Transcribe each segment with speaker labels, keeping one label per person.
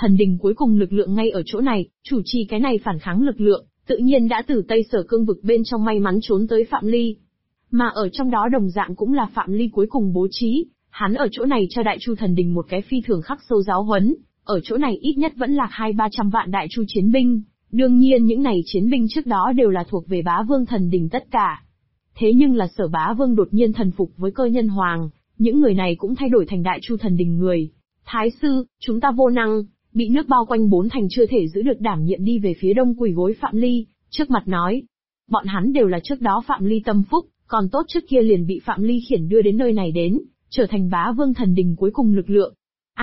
Speaker 1: Thần đình cuối cùng lực lượng ngay ở chỗ này, chủ trì cái này phản kháng lực lượng, tự nhiên đã từ Tây Sở cương vực bên trong may mắn trốn tới Phạm Ly. Mà ở trong đó đồng dạng cũng là Phạm Ly cuối cùng bố trí, hắn ở chỗ này cho Đại Chu thần đình một cái phi thường khắc sâu giáo huấn, ở chỗ này ít nhất vẫn là 200-300 vạn Đại Chu chiến binh. Đương nhiên những này chiến binh trước đó đều là thuộc về Bá Vương thần đình tất cả. Thế nhưng là Sở Bá Vương đột nhiên thần phục với Cơ Nhân Hoàng, những người này cũng thay đổi thành Đại Chu thần đình người. Thái sư, chúng ta vô năng, bị nước bao quanh 4 thành chưa thể giữ được đảm nhiệm đi về phía đông quỳ gối Phạm Ly, trước mặt nói. Bọn hắn đều là trước đó Phạm Ly tâm phúc, còn tốt trước kia liền bị Phạm Ly khiển đưa đến nơi này đến, trở thành Bá Vương thần đình cuối cùng lực lượng.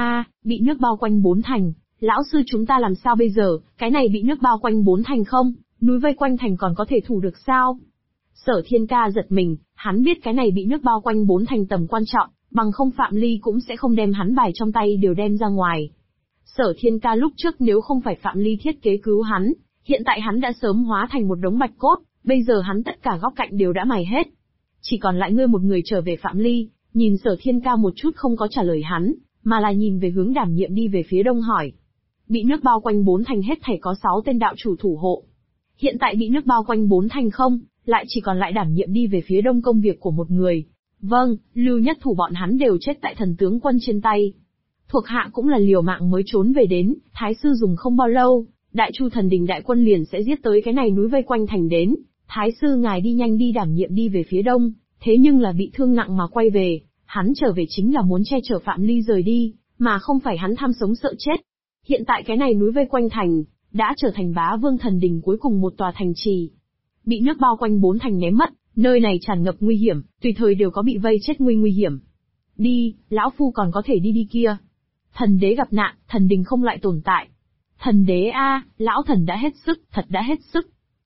Speaker 1: Bị nước bao quanh 4 thành, lão sư chúng ta làm sao bây giờ, cái này bị nước bao quanh 4 thành không, núi vây quanh thành còn có thể thủ được sao? Sở Thiên Ca giật mình, hắn biết cái này bị nước bao quanh 4 thành tầm quan trọng, bằng không Phạm Ly cũng sẽ không đem hắn bài trong tay đều đem ra ngoài. Sở Thiên Ca lúc trước nếu không phải Phạm Ly thiết kế cứu hắn, hiện tại hắn đã sớm hóa thành một đống bạch cốt, bây giờ hắn tất cả góc cạnh đều đã mài hết. Chỉ còn lại ngươi một người trở về Phạm Ly, nhìn Sở Thiên Ca một chút không có trả lời hắn, mà là nhìn về hướng đảm nhiệm đi về phía đông hỏi. Bị nước bao quanh 4 thành hết thảy có 6 tên đạo chủ thủ hộ. Hiện tại bị nước bao quanh 4 thành không, lại chỉ còn lại đảm nhiệm đi về phía đông công việc của một người. Vâng, Lưu Nhất Thủ bọn hắn đều chết tại thần tướng quân trên tay. Thuộc hạ cũng là liều mạng mới trốn về đến, Thái sư dùng không bao lâu, Đại Chu thần đình đại quân liền sẽ giết tới cái này núi vây quanh thành đến. Thái sư ngài đi nhanh đi đảm nhiệm đi về phía đông, thế nhưng là bị thương nặng mà quay về, hắn trở về chính là muốn che chở Phạm Ly rời đi, mà không phải hắn tham sống sợ chết. Hiện tại cái này núi vây quanh thành, đã trở thành Bá Vương thần đình cuối cùng một tòa thành trì. Bị nước bao quanh 4 thành ném mất, nơi này tràn ngập nguy hiểm, tùy thời đều có bị vây chết nguy hiểm. Đi, lão phu còn có thể đi kia. Thần đế gặp nạn, thần đình không lại tồn tại. Thần đế lão thần đã hết sức, thật đã hết sức.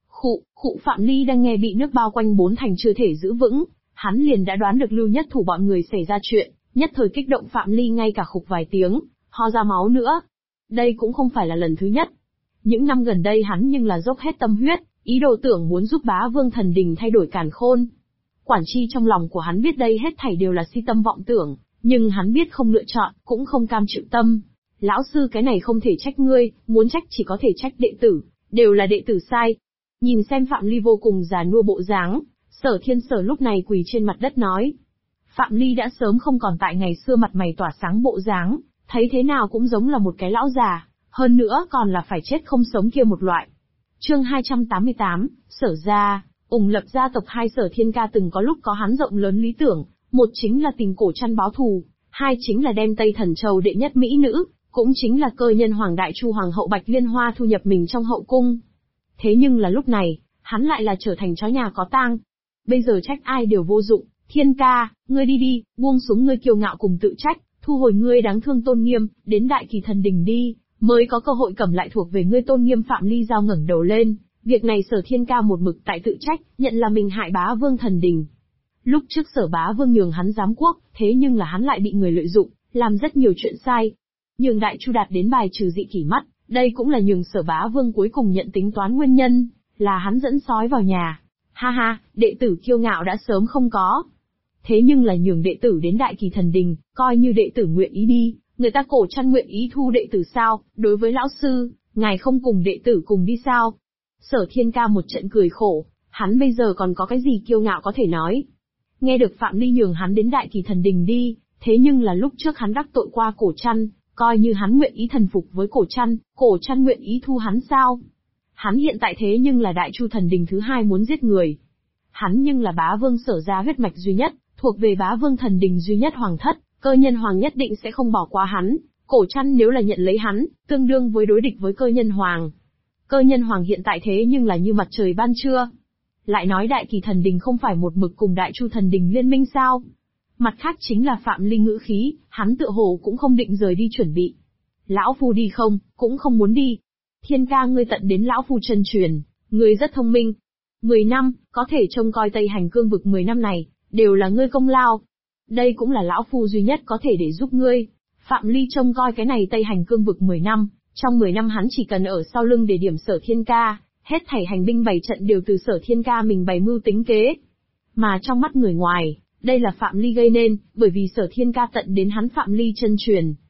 Speaker 1: Khụ Phạm Ly đang nghe bị nước bao quanh 4 thành chưa thể giữ vững, hắn liền đã đoán được Lưu Nhất Thủ bọn người xảy ra chuyện, nhất thời kích động Phạm Ly ngay cả khục vài tiếng, ho ra máu nữa. Đây cũng không phải là lần thứ nhất. Những năm gần đây hắn nhưng là dốc hết tâm huyết, ý đồ tưởng muốn giúp Bá Vương thần đình thay đổi càn khôn. Quản chi trong lòng của hắn biết đây hết thảy đều là si tâm vọng tưởng, nhưng hắn biết không lựa chọn, cũng không cam chịu tâm. Lão sư cái này không thể trách ngươi, muốn trách chỉ có thể trách đệ tử, đều là đệ tử sai. Nhìn xem Phạm Ly vô cùng già nua bộ dáng, Sở Thiên Sở lúc này quỳ trên mặt đất nói. Phạm Ly đã sớm không còn tại ngày xưa mặt mày tỏa sáng bộ dáng, thấy thế nào cũng giống là một cái lão già, hơn nữa còn là phải chết không sống kia một loại. Chương 288, Sở gia, lập gia tộc. Hai Sở Thiên Ca từng có lúc có hắn rộng lớn lý tưởng, một chính là tìm Cổ Trăn báo thù, hai chính là đem Tây Thần Châu đệ nhất mỹ nữ, cũng chính là Cơ Nhân Hoàng Đại Chu Hoàng hậu Bạch Liên Hoa thu nhập mình trong hậu cung. Thế nhưng là lúc này, hắn lại là trở thành chó nhà có tang. Bây giờ trách ai đều vô dụng, Thiên Ca, ngươi đi, buông xuống ngươi kiêu ngạo cùng tự trách, thu hồi ngươi đáng thương tôn nghiêm, đến Đại Kỳ thần đình đi, mới có cơ hội cầm lại thuộc về ngươi tôn nghiêm. Phạm Ly Giao ngẩng đầu lên, việc này Sở Thiên Ca một mực tại tự trách, nhận là mình hại Bá Vương thần đình. Lúc trước Sở Bá Vương nhường hắn giám quốc, thế nhưng là hắn lại bị người lợi dụng, làm rất nhiều chuyện sai. Nhường Đại Chu đạt đến bài trừ dị kỷ mắt, đây cũng là nhường Sở Bá Vương cuối cùng nhận tính toán nguyên nhân, là hắn dẫn sói vào nhà. Ha, đệ tử kiêu ngạo đã sớm không có. Thế nhưng là nhường đệ tử đến Đại Kỳ thần đình, coi như đệ tử nguyện ý đi, người ta Cổ Trăn nguyện ý thu đệ tử sao, đối với lão sư, ngài không cùng đệ tử cùng đi sao? Sở Thiên Ca một trận cười khổ, hắn bây giờ còn có cái gì kiêu ngạo có thể nói. Nghe được Phạm Ly nhường hắn đến Đại Kỳ thần đình đi, thế nhưng là lúc trước hắn đắc tội qua Cổ Trăn, coi như hắn nguyện ý thần phục với Cổ Trăn nguyện ý thu hắn sao? Hắn hiện tại thế nhưng là Đại Chu thần đình thứ hai muốn giết người. Hắn nhưng là Bá Vương Sở gia huyết mạch duy nhất, thuộc về Bá Vương thần đình duy nhất hoàng thất, Cơ Nhân Hoàng nhất định sẽ không bỏ qua hắn. Cổ Trăn nếu là nhận lấy hắn, tương đương với đối địch với Cơ Nhân Hoàng. Cơ Nhân Hoàng hiện tại thế nhưng là như mặt trời ban trưa. Lại nói Đại Kỳ thần đình không phải một mực cùng Đại Chu thần đình liên minh sao? Mặt khác chính là Phạm Ly ngữ khí, hắn tựa hồ cũng không định rời đi chuẩn bị. Lão phu đi không, cũng không muốn đi. Thiên Ca ngươi tận đến lão phu chân truyền, ngươi rất thông minh. 10 năm, có thể trông coi Tây Hành cương vực 10 năm này, đều là ngươi công lao. Đây cũng là lão phu duy nhất có thể để giúp ngươi. Phạm Ly trông coi cái này Tây Hành cương vực 10 năm, trong 10 năm hắn chỉ cần ở sau lưng để điểm Sở Thiên Ca, hết thảy hành binh bày trận đều từ Sở Thiên Ca mình bày mưu tính kế. Mà trong mắt người ngoài, đây là Phạm Ly gây nên, bởi vì Sở Thiên Ca tận đến hắn Phạm Ly chân truyền.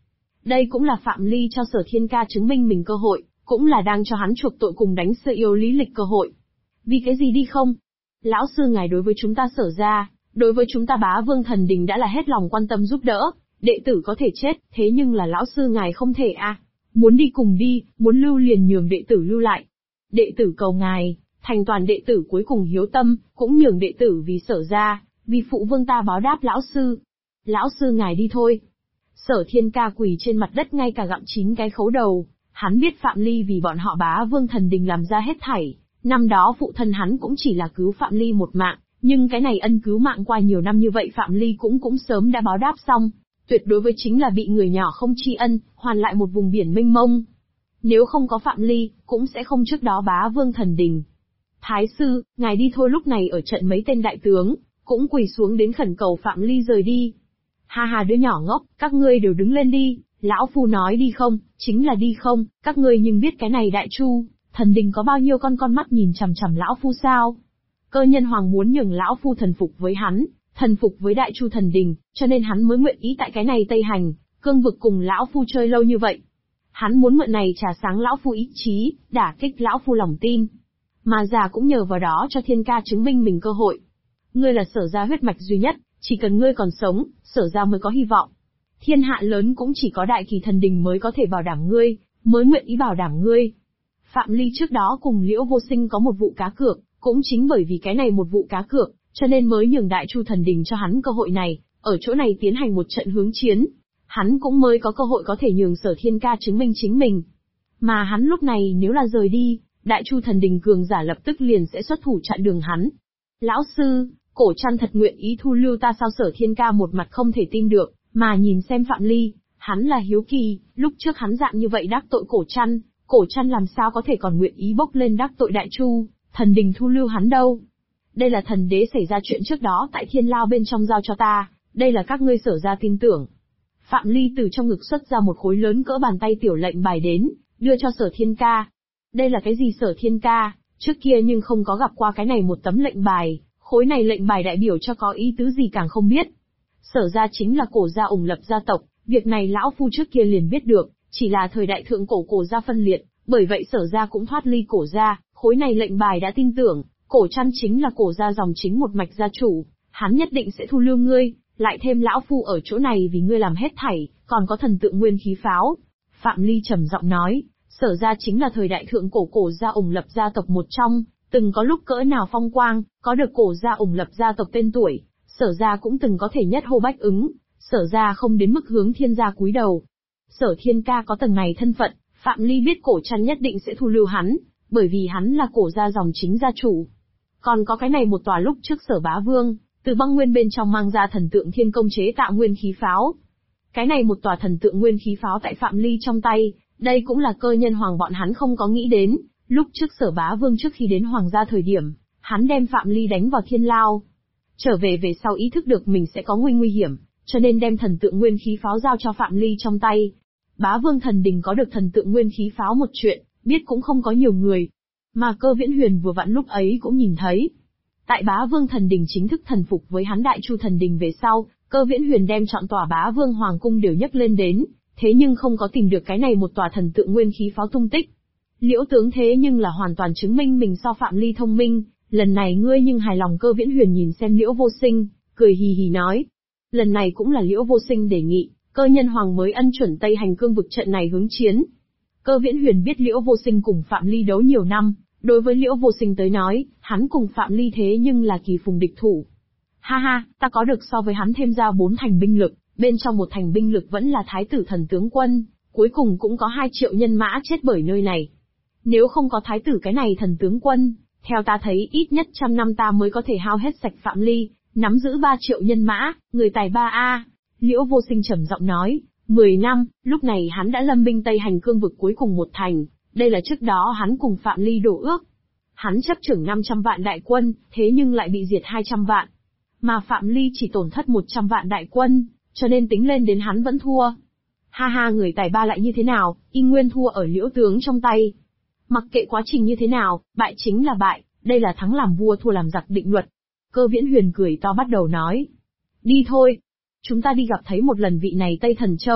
Speaker 1: Đây cũng là Phạm Ly cho Sở Thiên Ca chứng minh mình cơ hội, cũng là đang cho hắn chuộc tội cùng đánh Sơ Yêu Lý Lịch cơ hội. Vì cái gì đi không? Lão sư ngài đối với chúng ta Sở gia, đối với chúng ta Bá Vương Thần Đình đã là hết lòng quan tâm giúp đỡ, đệ tử có thể chết, thế nhưng là lão sư ngài không thể a. Muốn đi cùng đi, muốn lưu liền nhường đệ tử lưu lại. Đệ tử cầu ngài, thành toàn đệ tử cuối cùng hiếu tâm, cũng nhường đệ tử vì Sở gia, vì phụ vương ta báo đáp lão sư. Lão sư ngài đi thôi. Sở Thiên Ca quỳ trên mặt đất ngay cả gặm 9 cái khấu đầu, hắn biết Phạm Ly vì bọn họ Bá Vương Thần Đình làm ra hết thảy, năm đó phụ thân hắn cũng chỉ là cứu Phạm Ly một mạng, nhưng cái này ân cứu mạng qua nhiều năm như vậy Phạm Ly cũng sớm đã báo đáp xong, tuyệt đối với chính là bị người nhỏ không tri ân, hoàn lại một vùng biển mênh mông. Nếu không có Phạm Ly, cũng sẽ không trước đó Bá Vương Thần Đình. Thái sư, ngài đi thôi. Lúc này ở trận mấy tên đại tướng, cũng quỳ xuống đến khẩn cầu Phạm Ly rời đi. Ha ha đứa nhỏ ngốc, các ngươi đều đứng lên đi, lão phu nói đi không, chính là đi không, các ngươi nhưng biết cái này Đại Chu, Thần Đình có bao nhiêu con mắt nhìn chằm chằm lão phu sao? Cơ Nhân Hoàng muốn nhường lão phu thần phục với hắn, thần phục với Đại Chu Thần Đình, cho nên hắn mới nguyện ý tại cái này Tây Hành, cương vực cùng lão phu chơi lâu như vậy. Hắn muốn mượn này trà sáng lão phu ý chí, đả kích lão phu lòng tin. Mà già cũng nhờ vào đó cho Thiên Ca chứng minh mình cơ hội. Ngươi là Sở gia huyết mạch duy nhất, chỉ cần ngươi còn sống, Sở gia mới có hy vọng. Thiên hạ lớn cũng chỉ có Đại Kỳ Thần Đình mới có thể bảo đảm ngươi, mới nguyện ý bảo đảm ngươi. Phạm Ly trước đó cùng Liễu Vô Sinh có một vụ cá cược, cũng chính bởi vì cái này một vụ cá cược, cho nên mới nhường Đại Chu Thần Đình cho hắn cơ hội này, ở chỗ này tiến hành một trận hướng chiến. Hắn cũng mới có cơ hội có thể nhường Sở Thiên Ca chứng minh chính mình. Mà hắn lúc này nếu là rời đi, Đại Chu Thần Đình cường giả lập tức liền sẽ xuất thủ chặn đường hắn. Lão sư, Cổ Trăn thật nguyện ý thu lưu ta sao? Sở Thiên Ca một mặt không thể tin được, mà nhìn xem Phạm Ly, hắn là hiếu kỳ, lúc trước hắn dạng như vậy đắc tội Cổ Trăn làm sao có thể còn nguyện ý bốc lên đắc tội Đại Chu Thần Đình thu lưu hắn đâu. Đây là thần đế xảy ra chuyện trước đó tại Thiên Lao bên trong giao cho ta, đây là các ngươi Sở gia tin tưởng. Phạm Ly từ trong ngực xuất ra một khối lớn cỡ bàn tay tiểu lệnh bài đến, đưa cho Sở Thiên Ca. Đây là cái gì? Sở Thiên Ca, trước kia nhưng không có gặp qua cái này một tấm lệnh bài, khối này lệnh bài đại biểu cho có ý tứ gì càng không biết. Sở gia chính là Cổ gia ủng lập gia tộc, việc này lão phu trước kia liền biết được, chỉ là thời đại thượng cổ gia phân liệt, bởi vậy Sở gia cũng thoát ly Cổ gia, khối này lệnh bài đã tin tưởng, Cổ Trăn chính là Cổ gia dòng chính một mạch gia chủ, hắn nhất định sẽ thu lưu ngươi, lại thêm lão phu ở chỗ này vì ngươi làm hết thảy, còn có thần tượng nguyên khí pháo. Phạm Ly trầm giọng nói, Sở gia chính là thời đại thượng cổ gia ủng lập gia tộc một trong, từng có lúc cỡ nào phong quang, có được Cổ gia ủng lập gia tộc tên tuổi, Sở gia cũng từng có thể nhất hô bách ứng, Sở gia không đến mức hướng Thiên gia cúi đầu. Sở Thiên Ca có tầng này thân phận, Phạm Ly biết Cổ Trăn nhất định sẽ thu lưu hắn, bởi vì hắn là Cổ gia dòng chính gia chủ. Còn có cái này một tòa lúc trước Sở Bá Vương, từ băng nguyên bên trong mang ra thần tượng thiên công chế tạo nguyên khí pháo. Cái này một tòa thần tượng nguyên khí pháo tại Phạm Ly trong tay, đây cũng là Cơ Nhân Hoàng bọn hắn không có nghĩ đến, lúc trước Sở Bá Vương trước khi đến Hoàng gia thời điểm, hắn đem Phạm Ly đánh vào Thiên Lao. Trở về sau ý thức được mình sẽ có nguy hiểm, cho nên đem thần tượng nguyên khí pháo giao cho Phạm Ly trong tay. Bá Vương Thần Đình có được thần tượng nguyên khí pháo một chuyện, biết cũng không có nhiều người. Mà Cơ Viễn Huyền vừa vặn lúc ấy cũng nhìn thấy. Tại Bá Vương Thần Đình chính thức thần phục với hắn Đại Chu Thần Đình về sau, Cơ Viễn Huyền đem chọn tòa Bá Vương Hoàng Cung đều nhấc lên đến, thế nhưng không có tìm được cái này một tòa thần tượng nguyên khí pháo tung tích. Liễu tướng thế nhưng là hoàn toàn chứng minh mình so Phạm Ly thông minh, lần này ngươi nhưng hài lòng? Cơ Viễn Huyền nhìn xem Liễu Vô Sinh, cười hì hì nói. Lần này cũng là Liễu Vô Sinh đề nghị, Cơ Nhân Hoàng mới ân chuẩn Tây Hành cương vực trận này hướng chiến. Cơ Viễn Huyền biết Liễu Vô Sinh cùng Phạm Ly đấu nhiều năm, đối với Liễu Vô Sinh tới nói, hắn cùng Phạm Ly thế nhưng là kỳ phùng địch thủ. Ha ha, ta có được so với hắn thêm ra 4 thành binh lực, bên trong một thành binh lực vẫn là Thái tử thần tướng quân, cuối cùng cũng có 2 triệu nhân mã chết bởi nơi này. Nếu không có Thái tử cái này thần tướng quân, theo ta thấy ít nhất 100 năm ta mới có thể hao hết sạch Phạm Ly, nắm giữ 3 triệu nhân mã, người tài ba a. Liễu Vô Sinh trầm giọng nói, 10 năm, lúc này hắn đã lâm binh Tây Hành cương vực cuối cùng một thành, đây là trước đó hắn cùng Phạm Ly đổ ước. Hắn chấp trưởng 500 vạn đại quân, thế nhưng lại bị diệt 200 vạn. Mà Phạm Ly chỉ tổn thất 100 vạn đại quân, cho nên tính lên đến hắn vẫn thua. Ha ha, người tài ba lại như thế nào, y nguyên thua ở Liễu tướng trong tay. Mặc kệ quá trình như thế nào, bại chính là bại, đây là thắng làm vua thua làm giặc định luật. Cơ Viễn Huyền cười to bắt đầu nói. Đi thôi. Chúng ta đi gặp thấy một lần vị này Tây Thần Châu,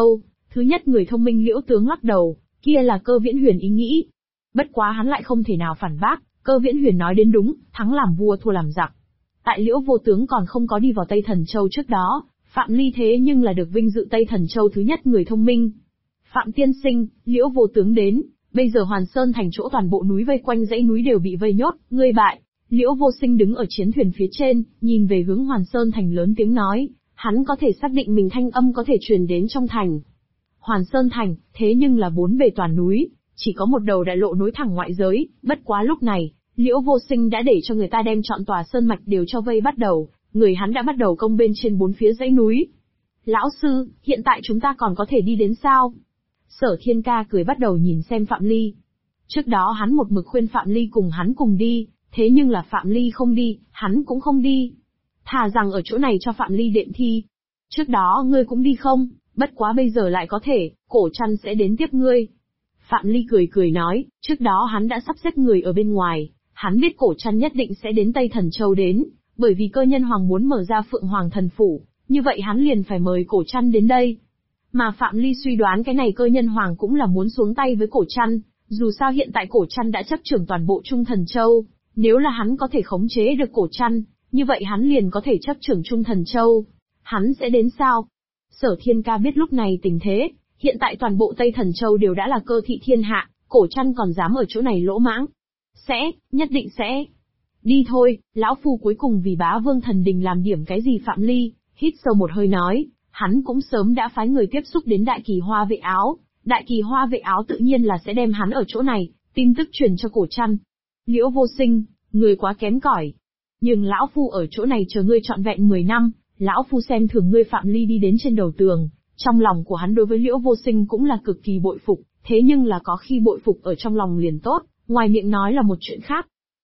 Speaker 1: Thứ nhất người thông minh Liễu tướng lắc đầu, kia là Cơ Viễn Huyền ý nghĩ. Bất quá hắn lại không thể nào phản bác, Cơ Viễn Huyền nói đến đúng, thắng làm vua thua làm giặc. Tại Liễu vô tướng còn không có đi vào Tây Thần Châu trước đó, Phạm Ly thế nhưng là được vinh dự Tây Thần Châu thứ nhất người thông minh. Phạm tiên sinh, Liễu vô tướng đến, bây giờ Hoàn Sơn thành chỗ toàn bộ núi vây quanh dãy núi đều bị vây nhốt, ngươi bại. Liễu vô sinh đứng ở chiến thuyền phía trên, nhìn về hướng Hoàn Sơn thành lớn tiếng nói, hắn có thể xác định mình thanh âm có thể truyền đến trong thành. Hoàn Sơn thành, thế nhưng là bốn bề toàn núi, chỉ có một đầu đại lộ nối thẳng ngoại giới, bất quá lúc này, Liễu vô sinh đã để cho người ta đem trọn tòa sơn mạch đều cho vây bắt đầu, người hắn đã bắt đầu công bên trên bốn phía dãy núi. Lão sư, hiện tại chúng ta còn có thể đi đến sao? Sở Thiên Ca cười bắt đầu nhìn xem Phạm Ly. Trước đó hắn một mực khuyên Phạm Ly cùng hắn cùng đi, thế nhưng là Phạm Ly không đi, hắn cũng không đi. Thà rằng ở chỗ này cho Phạm Ly đệm thi. Trước đó ngươi cũng đi không, bất quá bây giờ lại có thể, Cổ Trăn sẽ đến tiếp ngươi. Phạm Ly cười cười nói, trước đó hắn đã sắp xếp người ở bên ngoài, hắn biết Cổ Trăn nhất định sẽ đến Tây Thần Châu đến, bởi vì cơ nhân hoàng muốn mở ra Phượng Hoàng Thần Phủ, như vậy hắn liền phải mời Cổ Trăn đến đây. Mà Phạm Ly suy đoán cái này cơ nhân hoàng cũng là muốn xuống tay với Cổ Trăn, dù sao hiện tại Cổ Trăn đã chấp trưởng toàn bộ Trung Thần Châu, nếu là hắn có thể khống chế được Cổ Trăn, như vậy hắn liền có thể chấp trưởng Trung Thần Châu. Hắn sẽ đến sao? Sở Thiên Ca biết lúc này tình thế, hiện tại toàn bộ Tây Thần Châu đều đã là cơ thị thiên hạ, Cổ Trăn còn dám ở chỗ này lỗ mãng. Sẽ, nhất định sẽ. Đi thôi, lão phu cuối cùng vì Bá Vương Thần Đình làm điểm cái gì? Phạm Ly hít sâu một hơi nói, hắn cũng sớm đã phái người tiếp xúc đến Đại Kỳ Hoa Vệ Áo, Đại Kỳ Hoa Vệ Áo tự nhiên là sẽ đem hắn ở chỗ này, tin tức truyền cho Cổ Trăn. Liễu vô sinh, người quá kém cỏi. Nhưng lão phu ở chỗ này chờ ngươi trọn vẹn 10 năm, lão phu xem thường ngươi. Phạm Ly đi đến trên đầu tường, trong lòng của hắn đối với Liễu vô sinh cũng là cực kỳ bội phục, thế nhưng là có khi bội phục ở trong lòng liền tốt, ngoài miệng nói là một chuyện khác.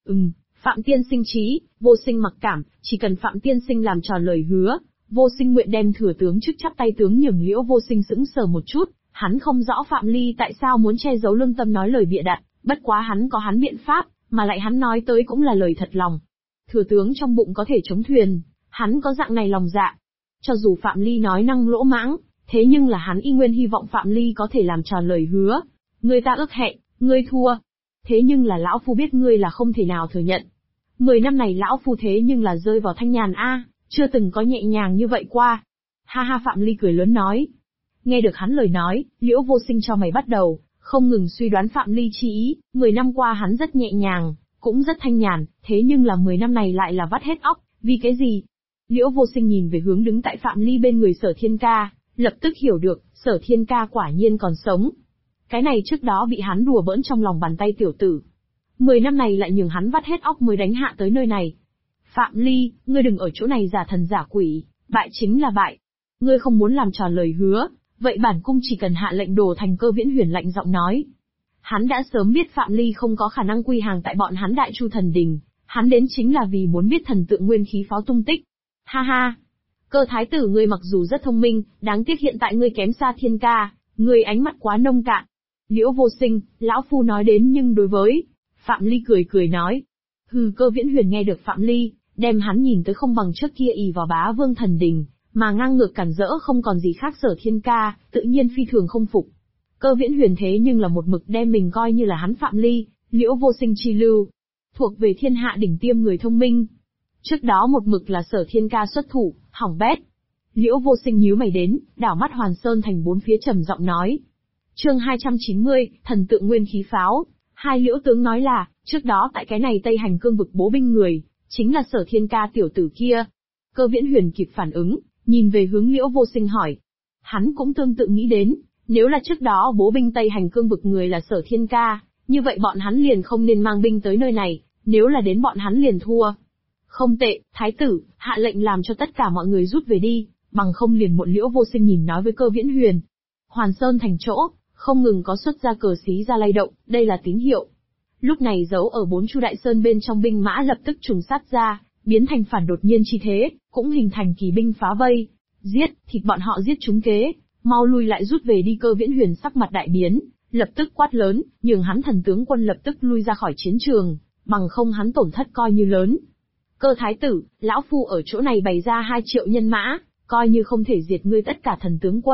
Speaker 1: Phạm tiên sinh trí, vô sinh mặc cảm, chỉ cần Phạm tiên sinh làm tròn lời hứa, vô sinh nguyện đem thừa tướng chức chắp tay tướng nhường. Liễu vô sinh sững sờ một chút, hắn không rõ Phạm Ly tại sao muốn che giấu lương tâm nói lời bịa đặt, bất quá hắn có hắn biện pháp, mà lại hắn nói tới cũng là lời thật lòng. Thừa tướng trong bụng có thể chống thuyền, hắn có dạng này lòng dạ. Cho dù Phạm Ly nói năng lỗ mãng, thế nhưng là hắn y nguyên hy vọng Phạm Ly có thể làm tròn lời hứa. Người ta ước hẹn, ngươi thua. Thế nhưng là lão phu biết ngươi là không thể nào thừa nhận. 10 năm này lão phu thế nhưng là rơi vào thanh nhàn chưa từng có nhẹ nhàng như vậy qua. Ha ha, Phạm Ly cười lớn nói. Nghe được hắn lời nói, Liễu vô sinh cho mày bắt đầu, không ngừng suy đoán Phạm Ly chi ý. 10 năm qua hắn rất nhẹ nhàng, cũng rất thanh nhàn, thế nhưng là 10 năm này lại là vắt hết óc, vì cái gì? Liễu vô sinh nhìn về hướng đứng tại Phạm Ly bên người Sở Thiên Ca, lập tức hiểu được, Sở Thiên Ca quả nhiên còn sống. Cái này trước đó bị hắn đùa bỡn trong lòng bàn tay tiểu tử. 10 năm này lại nhường hắn vắt hết óc mới đánh hạ tới nơi này. Phạm Ly, ngươi đừng ở chỗ này giả thần giả quỷ, bại chính là bại. Ngươi không muốn làm tròn lời hứa, vậy bản cung chỉ cần hạ lệnh đổ thành. Cơ Viễn Huyền lạnh giọng nói. Hắn đã sớm biết Phạm Ly không có khả năng quy hàng tại bọn hắn Đại Chu Thần Đình, hắn đến chính là vì muốn biết thần tượng nguyên khí pháo tung tích. Ha ha! Cơ thái tử ngươi mặc dù rất thông minh, đáng tiếc hiện tại ngươi kém xa Thiên Ca, ngươi ánh mắt quá nông cạn. Liễu vô sinh, lão phu nói đến nhưng đối với... Phạm Ly cười cười nói. Cơ Viễn Huyền nghe được Phạm Ly, đem hắn nhìn tới không bằng trước kia ỷ vào Bá Vương Thần Đình, mà ngang ngược cản rỡ không còn gì khác Sở Thiên Ca, tự nhiên phi thường không phục. Cơ Viễn Huyền thế nhưng là một mực đem mình coi như là hắn Phạm Ly, Liễu vô sinh chi lưu, thuộc về thiên hạ đỉnh tiêm người thông minh. Trước đó một mực là Sở Thiên Ca xuất thủ, hỏng bét. Liễu vô sinh nhíu mày đến, đảo mắt Hoàn Sơn thành bốn phía trầm giọng nói. Chương 290, thần tượng nguyên khí pháo. Hai Liễu tướng nói là, trước đó tại cái này Tây Hành Cương vực bố binh người, chính là Sở Thiên Ca tiểu tử kia. Cơ Viễn Huyền kịp phản ứng, nhìn về hướng Liễu vô sinh hỏi. Hắn cũng tương tự nghĩ đến, nếu là trước đó bố binh Tây Hành Cương vực người là Sở Thiên Ca, như vậy bọn hắn liền không nên mang binh tới nơi này, nếu là đến bọn hắn liền thua. Không tệ, thái tử, hạ lệnh làm cho tất cả mọi người rút về đi, bằng không liền muộn. Liễu vô sinh nhìn nói với Cơ Viễn Huyền. Hoàn Sơn thành chỗ, không ngừng có xuất ra cờ xí ra lay động, đây là tín hiệu. Lúc này giấu ở 4 Chu Đại Sơn bên trong binh mã lập tức trùng sát ra, biến thành phản đột nhiên chi thế, cũng hình thành kỳ binh phá vây. Giết, thịt bọn họ giết trúng kế, mau lui lại rút về đi. Cơ Viễn Huyền sắc mặt đại biến, lập tức quát lớn, nhường hắn thần tướng quân lập tức lui ra khỏi chiến trường, bằng không hắn tổn thất coi như lớn. Cơ thái tử, lão phu ở chỗ này bày ra 2 triệu nhân mã, coi như không thể diệt ngươi tất cả thần tướng quân,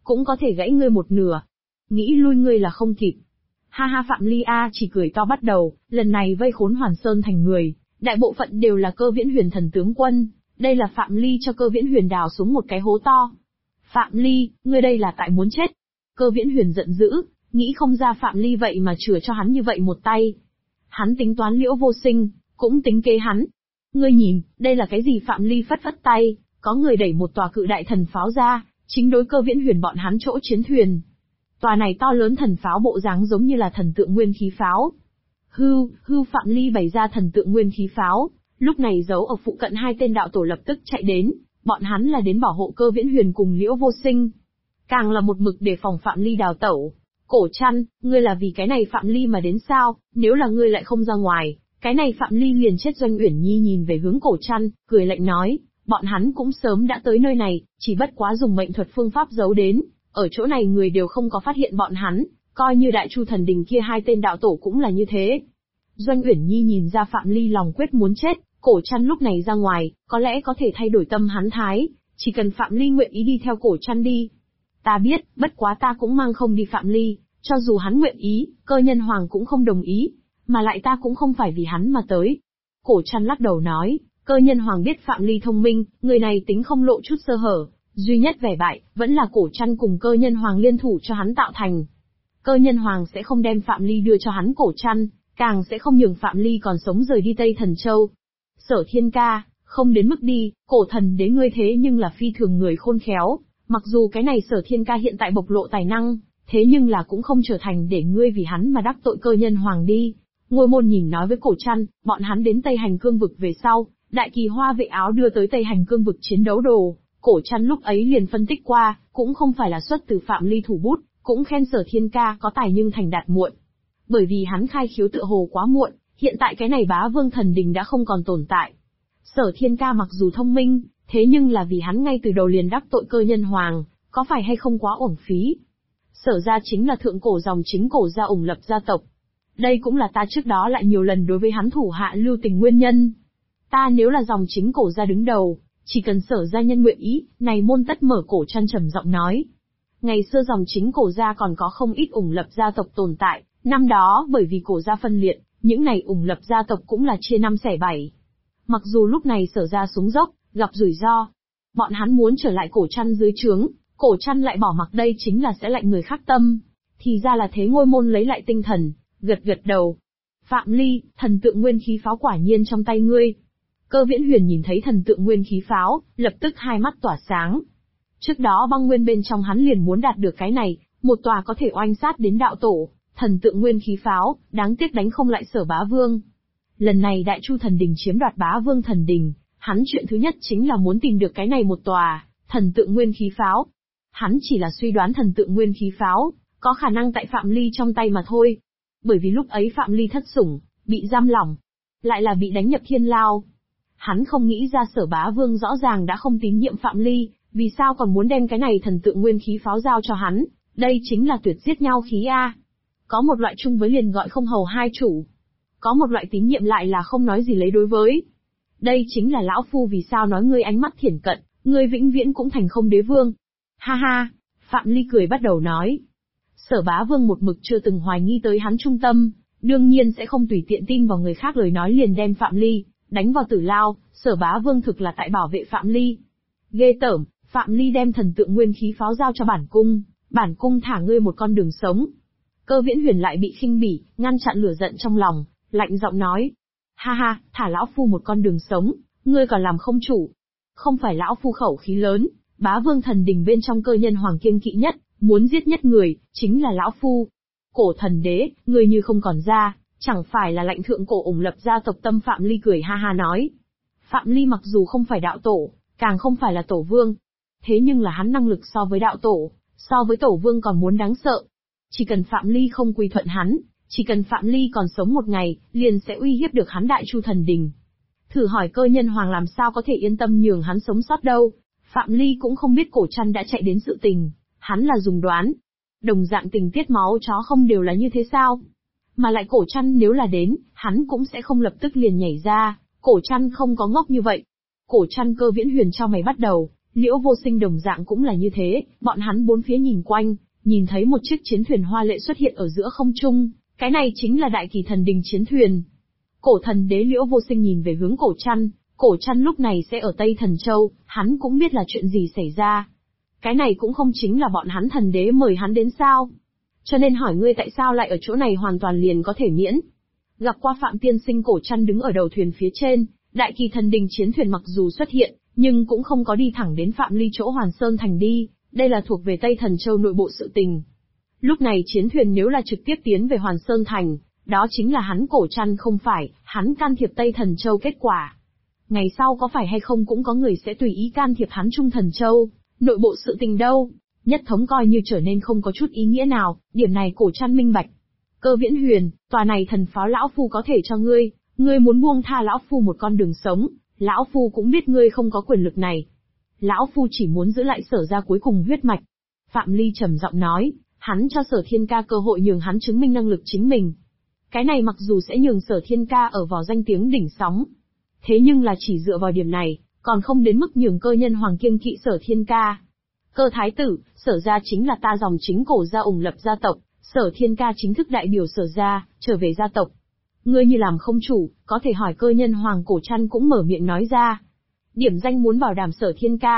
Speaker 1: cũng có thể gãy ngươi một nửa. Nghĩ lui ngươi là không kịp. Ha ha, Phạm Ly A chỉ cười to bắt đầu, lần này vây khốn Hoàn Sơn thành người, đại bộ phận đều là Cơ Viễn Huyền thần tướng quân, đây là Phạm Ly cho Cơ Viễn Huyền đào xuống một cái hố to. Phạm Ly, ngươi đây là tại muốn chết. Cơ Viễn Huyền giận dữ, nghĩ không ra Phạm Ly vậy mà chừa cho hắn như vậy một tay. Hắn tính toán Liễu Vô Sinh, cũng tính kế hắn. Ngươi nhìn, đây là cái gì? Phạm Ly phất phất tay, có người đẩy một tòa cự đại thần pháo ra, chính đối Cơ Viễn Huyền bọn hắn chỗ chiến thuyền. Tòa này to lớn thần pháo bộ dáng giống như là thần tượng nguyên khí pháo. Phạm Ly bày ra thần tượng nguyên khí pháo, lúc này giấu ở phụ cận hai tên đạo tổ lập tức chạy đến, bọn hắn là đến bảo hộ Cơ Viễn Huyền cùng Liễu Vô Sinh. Càng là một mực đề phòng Phạm Ly đào tẩu. Cổ Trăn, ngươi là vì cái này Phạm Ly mà đến sao? Nếu là ngươi lại không ra ngoài, cái này Phạm Ly liền chết. Doanh Uyển Nhi nhìn về hướng Cổ Trăn, cười lạnh nói, bọn hắn cũng sớm đã tới nơi này, chỉ bất quá dùng mệnh thuật phương pháp giấu đến, ở chỗ này người đều không có phát hiện bọn hắn, coi như Đại Chu Thần Đình kia hai tên đạo tổ cũng là như thế. Doanh Uyển Nhi nhìn ra Phạm Ly lòng quyết muốn chết, Cổ Trăn lúc này ra ngoài, có lẽ có thể thay đổi tâm hắn thái, chỉ cần Phạm Ly nguyện ý đi theo Cổ Trăn đi. Ta biết, bất quá ta cũng mang không đi Phạm Ly, cho dù hắn nguyện ý, Cơ Nhân Hoàng cũng không đồng ý, mà lại ta cũng không phải vì hắn mà tới. Cổ Trăn lắc đầu nói, Cơ Nhân Hoàng biết Phạm Ly thông minh, người này tính không lộ chút sơ hở, duy nhất vẻ bại, vẫn là Cổ Trăn cùng Cơ Nhân Hoàng liên thủ cho hắn tạo thành. Cơ Nhân Hoàng sẽ không đem Phạm Ly đưa cho hắn Cổ Trăn, càng sẽ không nhường Phạm Ly còn sống rời đi Tây Thần Châu. Sở Thiên Ca, không đến mức đi, Cổ Thần Đế ngươi thế nhưng là phi thường người khôn khéo, mặc dù cái này Sở Thiên Ca hiện tại bộc lộ tài năng, thế nhưng là cũng không trở thành để ngươi vì hắn mà đắc tội Cơ Nhân Hoàng đi. Ngôi Môn nhìn nói với Cổ Trăn, bọn hắn đến Tây Hành Cương vực về sau, Đại Kỳ Hoa vệ áo đưa tới Tây Hành Cương vực chiến đấu đồ, Cổ Trăn lúc ấy liền phân tích qua, cũng không phải là xuất từ Phạm Ly thủ bút, cũng khen Sở Thiên Ca có tài nhưng thành đạt muộn. Bởi vì hắn khai khiếu tựa hồ quá muộn, hiện tại cái này Bá Vương Thần Đình đã không còn tồn tại. Sở Thiên Ca mặc dù thông minh, thế nhưng là vì hắn ngay từ đầu liền đắc tội Cơ Nhân Hoàng, có phải hay không quá uổng phí? Sở gia chính là thượng cổ dòng chính Cổ gia ủng lập gia tộc. Đây cũng là ta trước đó lại nhiều lần đối với hắn thủ hạ lưu tình nguyên nhân. Ta nếu là dòng chính Cổ gia đứng đầu, chỉ cần Sở gia nhân nguyện ý, này môn tất mở. Cổ Trăn trầm giọng nói. Ngày xưa dòng chính Cổ gia còn có không ít ủng lập gia tộc tồn tại, năm đó bởi vì Cổ gia phân liệt, những này ủng lập gia tộc cũng là chia năm xẻ bảy. Mặc dù lúc này Sở gia xuống dốc, gặp rủi ro, bọn hắn muốn trở lại Cổ Trăn dưới trướng, Cổ Trăn lại bỏ mặc, đây chính là sẽ lạnh người khác tâm. Thì ra là thế. Ngôi Môn lấy lại tinh thần, gật gật đầu. Phạm Ly, thần tượng nguyên khí pháo quả nhiên trong tay ngươi. Cơ Viễn Huyền nhìn thấy thần tượng nguyên khí pháo, lập tức hai mắt tỏa sáng. Trước đó băng nguyên bên trong hắn liền muốn đạt được cái này, một tòa có thể oanh sát đến đạo tổ, thần tượng nguyên khí pháo, đáng tiếc đánh không lại Sở Bá Vương. Lần này Đại Chu Thần Đình chiếm đoạt Bá Vương Thần Đình, hắn chuyện thứ nhất chính là muốn tìm được cái này một tòa, thần tượng nguyên khí pháo. Hắn chỉ là suy đoán thần tượng nguyên khí pháo, có khả năng tại Phạm Ly trong tay mà thôi. Bởi vì lúc ấy Phạm Ly thất sủng, bị giam lỏng, lại là bị đánh nhập thiên lao. Hắn không nghĩ ra Sở Bá Vương rõ ràng đã không tín nhiệm Phạm Ly, vì sao còn muốn đem cái này thần tượng nguyên khí pháo giao cho hắn, đây chính là tuyệt giết nhau khí a. Có một loại chung với liền gọi không hầu hai chủ. Có một loại tín nhiệm lại là không nói gì lấy đối với. Đây chính là lão phu vì sao nói ngươi ánh mắt thiển cận, ngươi vĩnh viễn cũng thành không đế vương. Ha ha, Phạm Ly cười bắt đầu nói. Sở Bá Vương một mực chưa từng hoài nghi tới hắn trung tâm, đương nhiên sẽ không tùy tiện tin vào người khác lời nói liền đem Phạm Ly đánh vào tử lao. Sở Bá Vương thực là tại bảo vệ Phạm Ly. Ghê tởm, Phạm Ly đem thần tượng nguyên khí pháo giao cho bản cung thả ngươi một con đường sống. Cơ Viễn Huyền lại bị khinh bỉ, ngăn chặn lửa giận trong lòng, lạnh giọng nói. Ha ha, thả lão phu một con đường sống, ngươi còn làm không chủ. Không phải lão phu khẩu khí lớn, Bá Vương Thần Đình bên trong Cơ Nhân Hoàng kiêng kỵ nhất, muốn giết nhất người, chính là lão phu. Cổ Thần Đế, ngươi như không còn ra, chẳng phải là lãnh thượng cổ ủng lập gia tộc Tâm. Phạm Ly cười ha ha nói. Phạm Ly mặc dù không phải đạo tổ, càng không phải là tổ vương, thế nhưng là hắn năng lực so với đạo tổ, so với tổ vương còn muốn đáng sợ. Chỉ cần Phạm Ly không quy thuận hắn, chỉ cần Phạm Ly còn sống một ngày, liền sẽ uy hiếp được hắn Đại Chu Thần Đình. Thử hỏi Cơ Nhân Hoàng làm sao có thể yên tâm nhường hắn sống sót đâu. Phạm Ly cũng không biết Cổ Trăn đã chạy đến sự tình, hắn là dùng đoán. Đồng dạng tình tiết máu chó không đều là như thế sao? Mà lại Cổ Trăn nếu là đến, hắn cũng sẽ không lập tức liền nhảy ra, Cổ Trăn không có ngốc như vậy. Cổ Trăn. Cơ Viễn Huyền cho mày bắt đầu, Liễu Vô Sinh đồng dạng cũng là như thế, bọn hắn bốn phía nhìn quanh, nhìn thấy một chiếc chiến thuyền hoa lệ xuất hiện ở giữa không trung, cái này chính là Đại Kỳ Thần Đình chiến thuyền. Cổ Thần Đế Liễu Vô Sinh nhìn về hướng Cổ Trăn lúc này sẽ ở Tây Thần Châu, hắn cũng biết là chuyện gì xảy ra. Cái này cũng không chính là bọn hắn thần đế mời hắn đến sao? Cho nên hỏi ngươi tại sao lại ở chỗ này hoàn toàn liền có thể miễn. Gặp qua Phạm Tiên Sinh, Cổ Trăn đứng ở đầu thuyền phía trên, Đại Kỳ Thần Đình chiến thuyền mặc dù xuất hiện, nhưng cũng không có đi thẳng đến Phạm Ly chỗ Hoàn Sơn Thành đi, đây là thuộc về Tây Thần Châu nội bộ sự tình. Lúc này chiến thuyền nếu là trực tiếp tiến về Hoàn Sơn Thành, đó chính là hắn Cổ Trăn không phải, hắn can thiệp Tây Thần Châu kết quả. Ngày sau có phải hay không cũng có người sẽ tùy ý can thiệp hắn Trung Thần Châu, nội bộ sự tình đâu, nhất thống coi như trở nên không có chút ý nghĩa nào, điểm này Cổ Trăn minh bạch. Cơ Viễn Huyền, tòa này thần pháo lão phu có thể cho ngươi muốn buông tha lão phu một con đường sống, lão phu cũng biết ngươi không có quyền lực này. Lão phu chỉ muốn giữ lại Sở gia cuối cùng huyết mạch. Phạm Ly trầm giọng nói, hắn cho Sở Thiên Ca cơ hội nhường hắn chứng minh năng lực chính mình. Cái này mặc dù sẽ nhường Sở Thiên Ca ở vào danh tiếng đỉnh sóng, thế nhưng là chỉ dựa vào điểm này, còn không đến mức nhường Cơ Nhân Hoàng kiêng kỵ Sở Thiên Ca. Cơ thái tử, Sở gia chính là ta dòng chính Cổ gia ủng lập gia tộc, Sở Thiên Ca chính thức đại biểu Sở gia, trở về gia tộc. Ngươi như làm không chủ, có thể hỏi Cơ Nhân Hoàng. Cổ Trăn cũng mở miệng nói ra. Điểm danh muốn bảo đảm Sở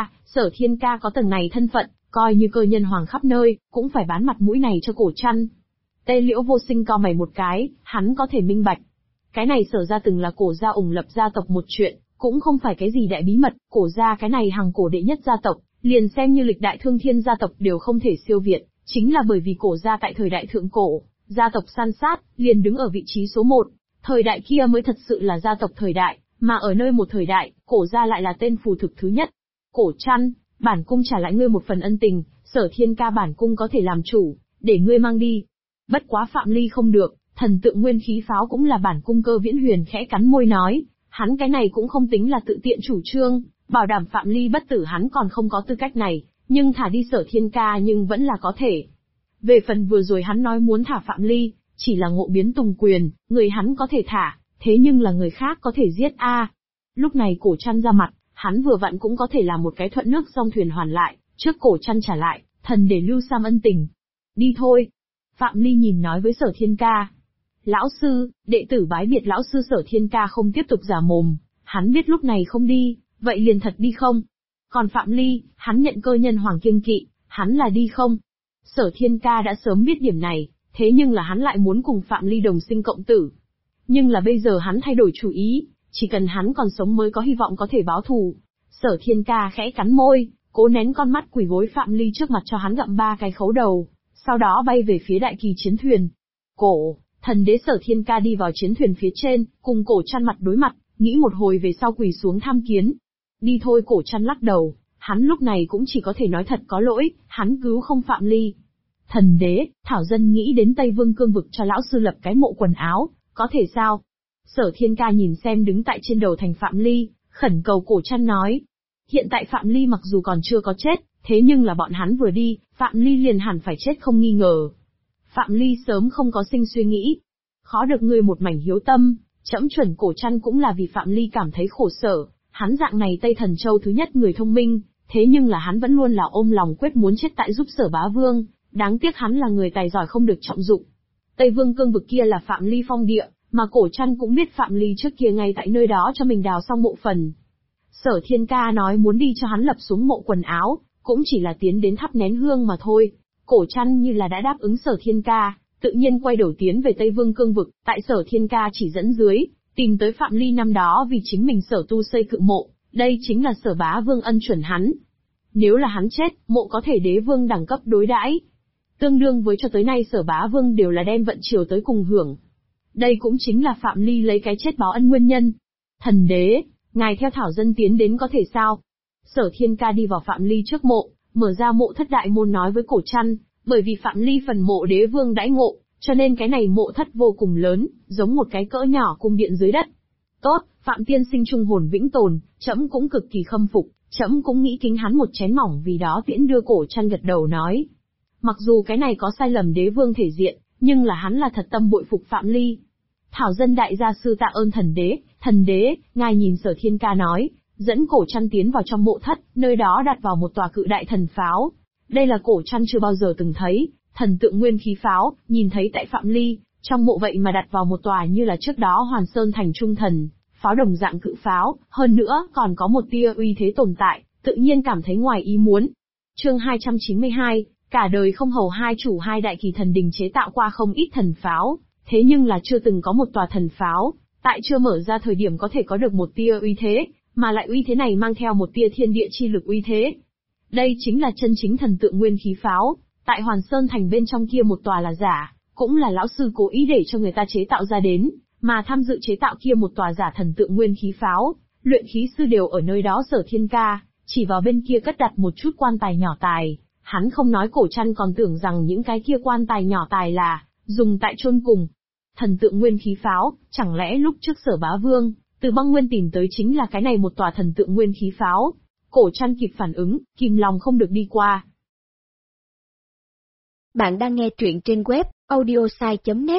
Speaker 1: Thiên Ca có tầng này thân phận, coi như Cơ Nhân Hoàng khắp nơi, cũng phải bán mặt mũi này cho Cổ Trăn. Tê Liễu Vô Sinh cau mày một cái, hắn có thể minh bạch. Cái này Sở gia từng là Cổ gia ủng lập gia tộc một chuyện, cũng không phải cái gì đại bí mật, Cổ gia cái này hàng cổ đệ nhất gia tộc, liền xem như lịch đại thương thiên gia tộc đều không thể siêu việt, chính là bởi vì Cổ gia tại thời đại thượng cổ, gia tộc san sát, liền đứng ở vị trí số 1, thời đại kia mới thật sự là gia tộc thời đại, mà ở nơi một thời đại, Cổ gia lại là tên phù thực thứ nhất. Cổ Trăn, bản cung trả lại ngươi một phần ân tình, Sở Thiên Ca bản cung có thể làm chủ, để ngươi mang đi. Bất quá Phạm Ly không được, thần tượng nguyên khí pháo cũng là bản cung. Cơ Viễn Huyền khẽ cắn môi nói, hắn cái này cũng không tính là tự tiện chủ trương, bảo đảm Phạm Ly bất tử hắn còn không có tư cách này, nhưng thả đi Sở Thiên Ca nhưng vẫn là có thể. Về phần vừa rồi hắn nói muốn thả Phạm Ly, chỉ là Ngộ Biến Tùng Quyền, người hắn có thể thả, thế nhưng là người khác có thể giết a. Lúc này Cổ Trăn ra mặt, hắn vừa vặn cũng có thể làm một cái thuận nước song thuyền hoàn lại, trước Cổ Trăn trả lại, thần để lưu sam ân tình. Đi thôi. Phạm Ly nhìn nói với Sở Thiên Ca. Lão sư, đệ tử bái biệt lão sư. Sở Thiên Ca không tiếp tục giả mồm, hắn biết lúc này không đi, vậy liền thật đi không? Còn Phạm Ly, hắn nhận Cơ Nhân Hoàng kiêng kỵ, hắn là đi không? Sở Thiên Ca đã sớm biết điểm này, thế nhưng là hắn lại muốn cùng Phạm Ly đồng sinh cộng tử. Nhưng là bây giờ hắn thay đổi chủ ý, chỉ cần hắn còn sống mới có hy vọng có thể báo thù. Sở Thiên Ca khẽ cắn môi, cố nén con mắt quỳ gối Phạm Ly trước mặt cho hắn gặm 3 cái khấu đầu, sau đó bay về phía Đại Kỳ chiến thuyền. Cổ Thần Đế Sở Thiên Ca đi vào chiến thuyền phía trên, cùng Cổ Trăn mặt đối mặt, nghĩ một hồi về sau quỳ xuống tham kiến. Đi thôi. Cổ Trăn lắc đầu, hắn lúc này cũng chỉ có thể nói thật có lỗi, hắn cứu không Phạm Ly. Thần đế, thảo dân nghĩ đến Tây Vương cương vực cho lão sư lập cái mộ quần áo, có thể sao? Sở Thiên Ca nhìn xem đứng tại trên đầu thành Phạm Ly, khẩn cầu Cổ Trăn nói. Hiện tại Phạm Ly mặc dù còn chưa có chết, thế nhưng là bọn hắn vừa đi, Phạm Ly liền hẳn phải chết không nghi ngờ. Phạm Ly sớm không có sinh suy nghĩ. Khó được ngươi một mảnh hiếu tâm, trẫm chuẩn. Cổ Trăn cũng là vì Phạm Ly cảm thấy khổ sở, hắn dạng này Tây Thần Châu thứ nhất người thông minh, thế nhưng là hắn vẫn luôn là ôm lòng quyết muốn chết tại giúp Sở Bá Vương, đáng tiếc hắn là người tài giỏi không được trọng dụng. Tây Vương cương vực kia là Phạm Ly phong địa, mà Cổ Trăn cũng biết Phạm Ly trước kia ngay tại nơi đó cho mình đào xong mộ phần. Sở Thiên Ca nói muốn đi cho hắn lập xuống mộ quần áo, cũng chỉ là tiến đến thắp nén hương mà thôi. Cổ Trăn như là đã đáp ứng Sở Thiên Ca, tự nhiên quay đầu tiến về Tây Vương cương vực, tại Sở Thiên Ca chỉ dẫn dưới, tìm tới Phạm Ly năm đó vì chính mình sở tu xây cự mộ, đây chính là Sở Bá Vương ân chuẩn hắn. Nếu là hắn chết, mộ có thể đế vương đẳng cấp đối đãi, tương đương với cho tới nay Sở Bá Vương đều là đem vận triều tới cùng hưởng. Đây cũng chính là Phạm Ly lấy cái chết báo ân nguyên nhân. Thần đế, ngài theo thảo dân tiến đến có thể sao? Sở Thiên Ca đi vào Phạm Ly trước mộ, mở ra mộ thất đại môn nói với Cổ Trăn, bởi vì Phạm Ly phần mộ đế vương đãi ngộ, cho nên cái này mộ thất vô cùng lớn, giống một cái cỡ nhỏ cung điện dưới đất. Tốt, Phạm tiên sinh trung hồn vĩnh tồn, trẫm cũng cực kỳ khâm phục, trẫm cũng nghĩ kính hắn một chén mỏng vì đó tiễn đưa. Cổ Trăn gật đầu nói. Mặc dù cái này có sai lầm đế vương thể diện, nhưng là hắn là thật tâm bội phục Phạm Ly. Thảo dân đại gia sư tạ ơn thần đế, ngài nhìn. Sở Thiên Ca nói, dẫn Cổ Trăn tiến vào trong mộ thất, nơi đó đặt vào một tòa cự đại thần pháo. Đây là Cổ Trăn chưa bao giờ từng thấy, thần tượng nguyên khí pháo, nhìn thấy tại Phạm Ly, trong mộ vậy mà đặt vào một tòa như là trước đó Hoàn Sơn thành trung thần, pháo đồng dạng cự pháo, hơn nữa còn có một tia uy thế tồn tại, tự nhiên cảm thấy ngoài ý muốn. Chương 292, cả đời không hầu hai chủ, hai đại kỳ thần đình chế tạo qua không ít thần pháo, thế nhưng là chưa từng có một tòa thần pháo, tại chưa mở ra thời điểm có thể có được một tia uy thế, mà lại uy thế này mang theo một tia thiên địa chi lực uy thế. Đây chính là chân chính thần tượng nguyên khí pháo, tại Hoàn Sơn thành bên trong kia một tòa là giả, cũng là lão sư cố ý để cho người ta chế tạo ra đến, mà tham dự chế tạo kia một tòa giả thần tượng nguyên khí pháo, luyện khí sư đều ở nơi đó. Sở Thiên Ca chỉ vào bên kia cất đặt một chút quan tài nhỏ tài, hắn không nói Cổ Trăn còn tưởng rằng những cái kia quan tài nhỏ tài là dùng tại chôn cùng. Thần tượng nguyên khí pháo, chẳng lẽ lúc trước Sở Bá Vương từ băng nguyên tìm tới chính là cái này một tòa thần tượng nguyên khí pháo? Cổ Trăn kịp phản ứng, kìm lòng không được đi qua.
Speaker 2: Bạn đang nghe truyện trên web audiosai.net.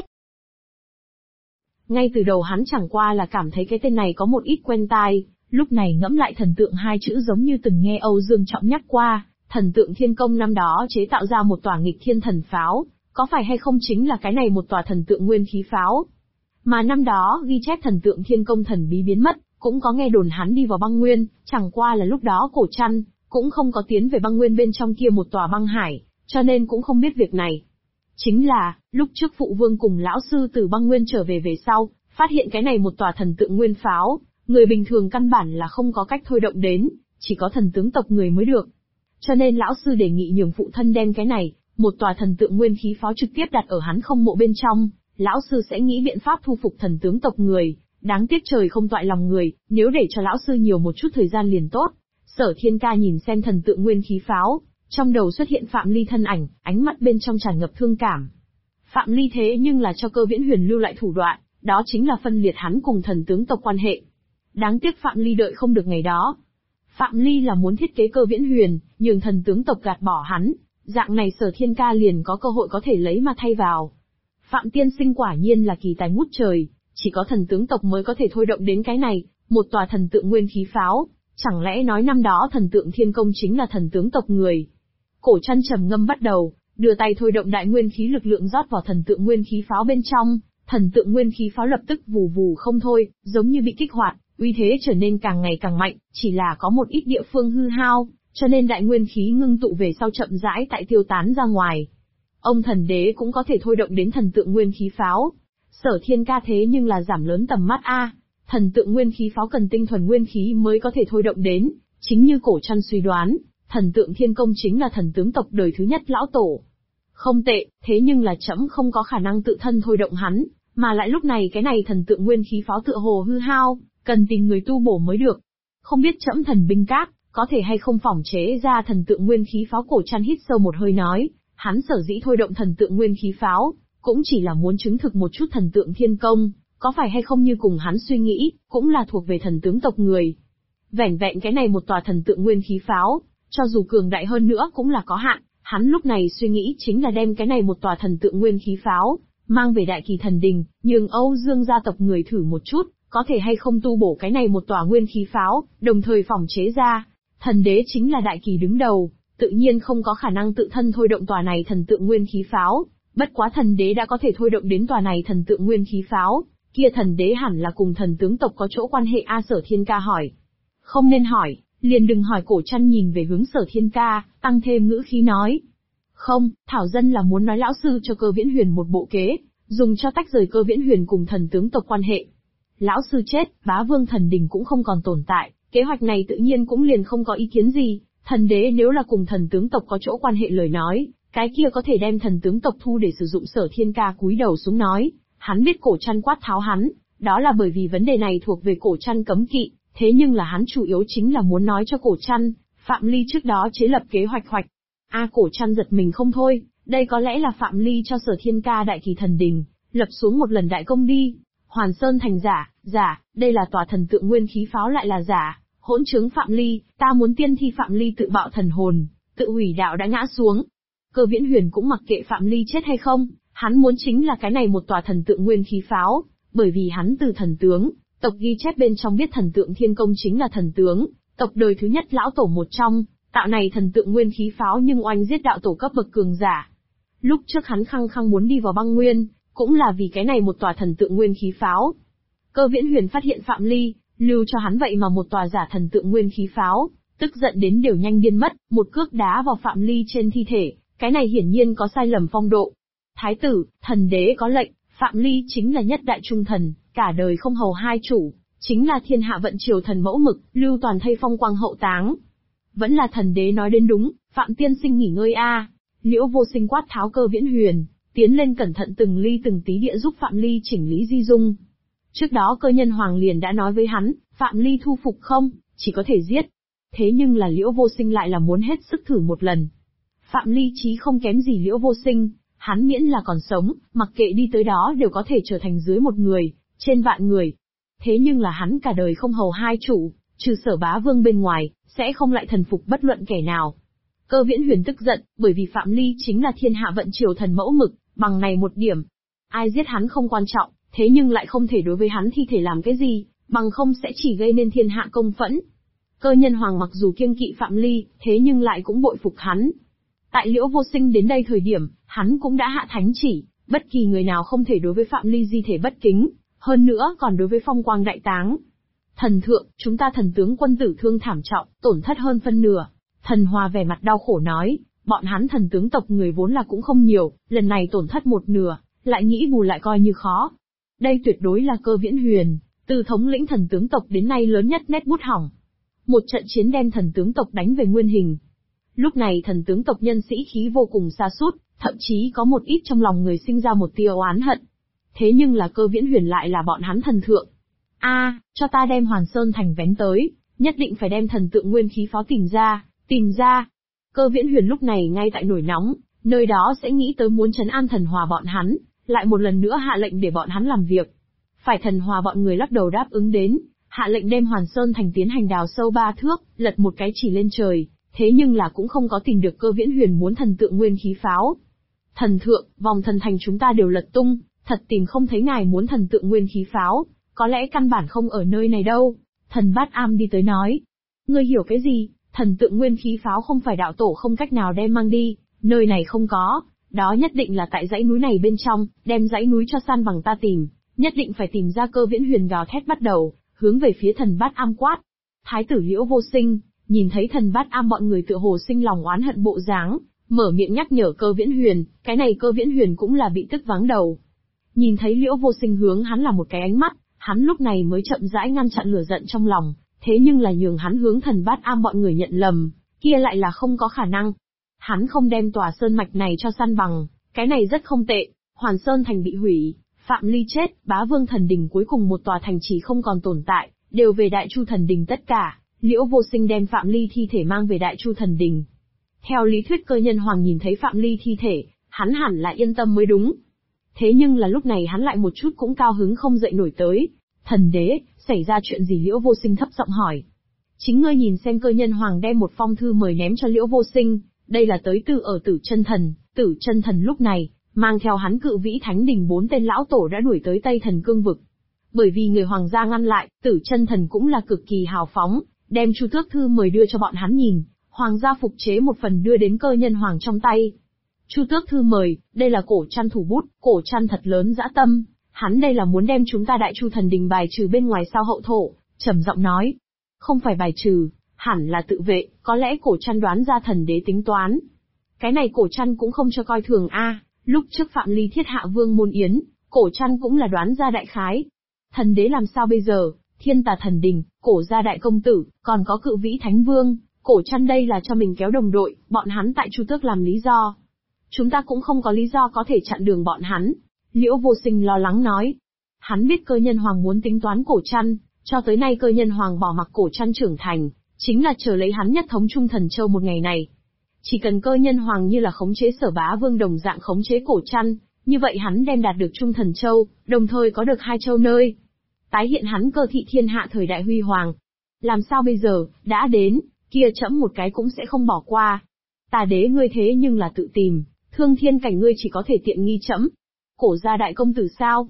Speaker 1: Ngay từ đầu hắn chẳng qua là cảm thấy cái tên này có một ít quen tai, lúc này ngẫm lại thần tượng hai chữ giống như từng nghe Âu Dương Trọng nhắc qua, thần tượng thiên công năm đó chế tạo ra một tòa nghịch thiên thần pháo, có phải hay không chính là cái này một tòa thần tượng nguyên khí pháo? Mà năm đó ghi chép thần tượng thiên công thần bí biến mất, cũng có nghe đồn hắn đi vào băng nguyên, chẳng qua là lúc đó Cổ Trăn cũng không có tiến về băng nguyên bên trong kia một tòa băng hải, cho nên cũng không biết việc này. Chính là, lúc trước phụ vương cùng lão sư từ băng nguyên trở về sau, phát hiện cái này một tòa thần tượng nguyên pháo, người bình thường căn bản là không có cách thôi động đến, chỉ có thần tướng tộc người mới được. Cho nên lão sư đề nghị nhường phụ thân đem cái này, một tòa thần tượng nguyên khí pháo trực tiếp đặt ở hắn không mộ bên trong, lão sư sẽ nghĩ biện pháp thu phục thần tướng tộc người. Đáng tiếc trời không toại lòng người, nếu để cho lão sư nhiều một chút thời gian liền tốt. Sở Thiên Ca nhìn xem thần tượng nguyên khí pháo, trong đầu xuất hiện Phạm Ly thân ảnh, ánh mắt bên trong tràn ngập thương cảm. Phạm Ly thế nhưng là cho Cơ Viễn Huyền lưu lại thủ đoạn, đó chính là phân liệt hắn cùng thần tướng tộc quan hệ. Đáng tiếc Phạm Ly đợi không được ngày đó. Phạm Ly là muốn thiết kế Cơ Viễn Huyền, nhường thần tướng tộc gạt bỏ hắn, dạng này Sở Thiên Ca liền có cơ hội có thể lấy mà thay vào. Phạm tiên sinh quả nhiên là kỳ tài ngút trời, chỉ có thần tướng tộc mới có thể thôi động đến cái này, một tòa thần tượng nguyên khí pháo, chẳng lẽ nói năm đó thần tượng thiên công chính là thần tướng tộc người? Cổ Trăn trầm ngâm bắt đầu, đưa tay thôi động đại nguyên khí lực lượng rót vào thần tượng nguyên khí pháo bên trong, thần tượng nguyên khí pháo lập tức vù vù không thôi, giống như bị kích hoạt, uy thế trở nên càng ngày càng mạnh, chỉ là có một ít địa phương hư hao, cho nên đại nguyên khí ngưng tụ về sau chậm rãi tại tiêu tán ra ngoài. Ông thần đế cũng có thể thôi động đến thần tượng nguyên khí pháo. Sở Thiên Ca thế nhưng là giảm lớn tầm mắt a, thần tượng nguyên khí pháo cần tinh thuần nguyên khí mới có thể thôi động đến, chính như Cổ Trăn suy đoán, thần tượng thiên công chính là thần tướng tộc đời thứ nhất lão tổ. Không tệ, thế nhưng là trẫm không có khả năng tự thân thôi động hắn, mà lại lúc này cái này thần tượng nguyên khí pháo tựa hồ hư hao, cần tìm người tu bổ mới được. Không biết trẫm thần binh các, có thể hay không phỏng chế ra thần tượng nguyên khí pháo? Cổ Trăn hít sâu một hơi nói, hắn sở dĩ thôi động thần tượng nguyên khí pháo, cũng chỉ là muốn chứng thực một chút thần tượng thiên công, có phải hay không như cùng hắn suy nghĩ, cũng là thuộc về thần tướng tộc người. Vẻn vẹn cái này một tòa thần tượng nguyên khí pháo, cho dù cường đại hơn nữa cũng là có hạn, hắn lúc này suy nghĩ chính là đem cái này một tòa thần tượng nguyên khí pháo, mang về đại kỳ thần đình, nhường Âu Dương gia tộc người thử một chút, có thể hay không tu bổ cái này một tòa nguyên khí pháo, đồng thời phỏng chế ra. Thần đế chính là đại kỳ đứng đầu, tự nhiên không có khả năng tự thân thôi động tòa này thần tượng nguyên khí pháo. Bất quá thần đế đã có thể thôi động đến tòa này thần tượng nguyên khí pháo, kia thần đế hẳn là cùng thần tướng tộc có chỗ quan hệ a. Sở Thiên Ca hỏi. Không nên hỏi, liền đừng hỏi. Cổ Trăn nhìn về hướng Sở Thiên Ca, tăng thêm ngữ khí nói. Không, thảo dân là muốn nói lão sư cho Cơ Viễn Huyền một bộ kế, dùng cho tách rời Cơ Viễn Huyền cùng thần tướng tộc quan hệ. Lão sư chết, bá vương thần đình cũng không còn tồn tại, kế hoạch này tự nhiên cũng liền không có ý kiến gì. Thần đế nếu là cùng thần tướng tộc có chỗ quan hệ lời nói, cái kia có thể đem thần tướng tộc thu để sử dụng. Sở Thiên Ca cúi đầu xuống nói, hắn biết Cổ Trăn quát tháo hắn, đó là bởi vì vấn đề này thuộc về Cổ Trăn cấm kỵ, thế nhưng là hắn chủ yếu chính là muốn nói cho Cổ Trăn, Phạm Ly trước đó chế lập kế hoạch. Cổ Trăn giật mình không thôi, đây có lẽ là Phạm Ly cho Sở Thiên Ca đại kỳ thần đình, lập xuống một lần đại công đi. Hoàn Sơn thành giả, đây là tòa thần tượng nguyên khí pháo lại là giả, hỗn chứng Phạm Ly, ta muốn tiên thi Phạm Ly tự bạo thần hồn, tự hủy đạo đã ngã xuống. Cơ Viễn Huyền cũng mặc kệ Phạm Ly chết hay không, hắn muốn chính là cái này một tòa thần tượng nguyên khí pháo, bởi vì hắn từ thần tướng, Tộc ghi chép bên trong biết thần tượng Thiên Công chính là thần tướng, tộc đời thứ nhất lão tổ một trong, tạo này thần tượng nguyên khí pháo nhưng oanh giết đạo tổ cấp bậc cường giả. Lúc trước hắn khăng khăng muốn đi vào băng nguyên, cũng là vì cái này một tòa thần tượng nguyên khí pháo. Cơ Viễn Huyền phát hiện Phạm Ly, lưu cho hắn vậy mà một tòa giả thần tượng nguyên khí pháo, tức giận đến đều nhanh điên mất, một cước đá vào Phạm Ly trên thi thể, cái này hiển nhiên có sai lầm phong độ. Thái tử, thần đế có lệnh, Phạm Ly chính là nhất đại trung thần, cả đời không hầu hai chủ, chính là thiên hạ vận triều thần mẫu mực, lưu toàn thây phong quang hậu táng. Vẫn là thần đế nói đến đúng, Phạm tiên sinh nghỉ ngơi a. Liễu Vô Sinh quát tháo Cơ Viễn Huyền, tiến lên cẩn thận từng ly từng tí địa giúp Phạm Ly chỉnh lý di dung. Trước đó Cơ Nhân Hoàng liền đã nói với hắn, Phạm Ly thu phục không, chỉ có thể giết. Thế nhưng là Liễu Vô Sinh lại là muốn hết sức thử một lần. Phạm Ly chí không kém gì Liễu Vô Sinh, hắn miễn là còn sống, mặc kệ đi tới đó đều có thể trở thành dưới một người, trên vạn người. Thế nhưng là hắn cả đời không hầu hai chủ, trừ Sở Bá Vương bên ngoài, sẽ không lại thần phục bất luận kẻ nào. Cơ Viễn Huyền tức giận, bởi vì Phạm Ly chính là thiên hạ vận triều thần mẫu mực, bằng này một điểm. Ai giết hắn không quan trọng, thế nhưng lại không thể đối với hắn thi thể làm cái gì, bằng không sẽ chỉ gây nên thiên hạ công phẫn. Cơ Nhân Hoàng mặc dù kiêng kỵ Phạm Ly, thế nhưng lại cũng bội phục hắn. Tại Liễu Vô Sinh đến đây thời điểm, hắn cũng đã hạ thánh chỉ, bất kỳ người nào không thể đối với Phạm Ly di thể bất kính, hơn nữa còn đối với phong quang đại táng. Thần thượng, chúng ta thần tướng quân tử thương thảm trọng, tổn thất hơn phân nửa. Thần Hòa vẻ mặt đau khổ nói, bọn hắn thần tướng tộc người vốn là cũng không nhiều, lần này tổn thất một nửa, lại nghĩ bù lại coi như khó. Đây tuyệt đối là Cơ Viễn Huyền, từ thống lĩnh thần tướng tộc đến nay lớn nhất nét bút hỏng. Một trận chiến đem thần tướng tộc đánh về nguyên hình. Lúc này thần tướng tộc nhân sĩ khí vô cùng sa sút, thậm chí có một ít trong lòng người sinh ra một tia oán hận. Thế nhưng là Cơ Viễn Huyền lại là bọn hắn thần thượng. Cho ta đem Hoàn Sơn Thành vén tới, nhất định phải đem thần tượng nguyên khí pháo tìm ra. Cơ Viễn Huyền lúc này ngay tại nổi nóng, nơi đó sẽ nghĩ tới muốn trấn an Thần Hòa bọn hắn, lại một lần nữa hạ lệnh để bọn hắn làm việc. Phải Thần Hòa bọn người lắc đầu đáp ứng đến, hạ lệnh đem Hoàn Sơn Thành tiến hành đào sâu 3 thước, lật một cái chỉ lên trời, thế nhưng là cũng không có tìm được Cơ Viễn Huyền muốn thần tượng nguyên khí pháo. Thần thượng, vòng thần thành chúng ta đều lật tung, thật tìm không thấy ngài muốn thần tượng nguyên khí pháo, có lẽ căn bản không ở nơi này đâu. Thần Bát Am đi tới nói, ngươi hiểu cái gì? Thần tượng nguyên khí pháo không phải đạo tổ không cách nào đem mang đi, nơi này không có, đó nhất định là tại dãy núi này bên trong, đem dãy núi cho san bằng ta tìm, nhất định phải tìm ra. Cơ Viễn Huyền gào thét bắt đầu, hướng về phía thần Bát Am quát. Thái tử Liễu Vô Sinh, nhìn thấy thần Bát Am bọn người tựa hồ sinh lòng oán hận bộ dáng, mở miệng nhắc nhở Cơ Viễn Huyền, cái này Cơ Viễn Huyền cũng là bị tức váng đầu. Nhìn thấy Liễu Vô Sinh hướng hắn là một cái ánh mắt, hắn lúc này mới chậm rãi ngăn chặn lửa giận trong lòng. Thế nhưng là nhường hắn hướng thần Bát Am bọn người nhận lầm, kia lại là không có khả năng. Hắn không đem tòa sơn mạch này cho săn bằng, cái này rất không tệ. Hoàn Sơn Thành bị hủy, Phạm Ly chết, Bá Vương Thần Đình cuối cùng một tòa thành trì không còn tồn tại, đều về Đại Chu Thần Đình tất cả. Liễu Vô Sinh đem Phạm Ly thi thể mang về Đại Chu Thần Đình. Theo lý thuyết Cơ Nhân Hoàng nhìn thấy Phạm Ly thi thể, hắn hẳn là yên tâm mới đúng. Thế nhưng là lúc này hắn lại một chút cũng cao hứng không dậy nổi tới. Thần đế, xảy ra chuyện gì? Liễu Vô Sinh thấp giọng hỏi. Chính ngươi nhìn xem. Cơ Nhân Hoàng đem một phong thư mời ném cho Liễu Vô Sinh, đây là tới từ ở Tử Chân Thần. Tử Chân Thần lúc này, mang theo hắn Cự Vĩ Thánh Đình 4 tên lão tổ đã đuổi tới Tây Thần Cương Vực. Bởi vì người hoàng gia ngăn lại, Tử Chân Thần cũng là cực kỳ hào phóng, đem Chu Tước thư mời đưa cho bọn hắn nhìn, hoàng gia phục chế một phần đưa đến Cơ Nhân Hoàng trong tay. Chu Tước thư mời, đây là Cổ Trăn thủ bút, Cổ Trăn thật lớn dã tâm. Hắn đây là muốn đem chúng ta Đại Chu Thần Đình bài trừ bên ngoài sao? Hậu thổ, trầm giọng nói. Không phải bài trừ, hẳn là tự vệ, có lẽ Cổ Trăn đoán ra thần đế tính toán. Cái này Cổ Trăn cũng không cho coi thường lúc trước Phạm Ly thiết hạ Vương Môn Yến, Cổ Trăn cũng là đoán ra đại khái. Thần đế làm sao bây giờ? Thiên Tà Thần Đình, Cổ gia đại công tử, còn có Cự Vĩ Thánh Vương, Cổ Trăn đây là cho mình kéo đồng đội, bọn hắn tại Chu Tước làm lý do. Chúng ta cũng không có lý do có thể chặn đường bọn hắn. Liễu Vô Sinh lo lắng nói. Hắn biết Cơ Nhân Hoàng muốn tính toán Cổ Trăn, cho tới nay Cơ Nhân Hoàng bỏ mặc Cổ Trăn trưởng thành, chính là chờ lấy hắn nhất thống Trung Thần Châu một ngày này. Chỉ cần Cơ Nhân Hoàng như là khống chế Sở Bá Vương đồng dạng khống chế Cổ Trăn, như vậy hắn đem đạt được Trung Thần Châu, đồng thời có được 2 châu nơi. Tái hiện hắn Cơ thị thiên hạ thời đại huy hoàng. Làm sao bây giờ, đã đến, kia trẫm một cái cũng sẽ không bỏ qua. Tà đế ngươi thế nhưng là tự tìm, Thương Thiên Cảnh ngươi chỉ có thể tiện nghi trẫm. Cổ gia đại công tử sao?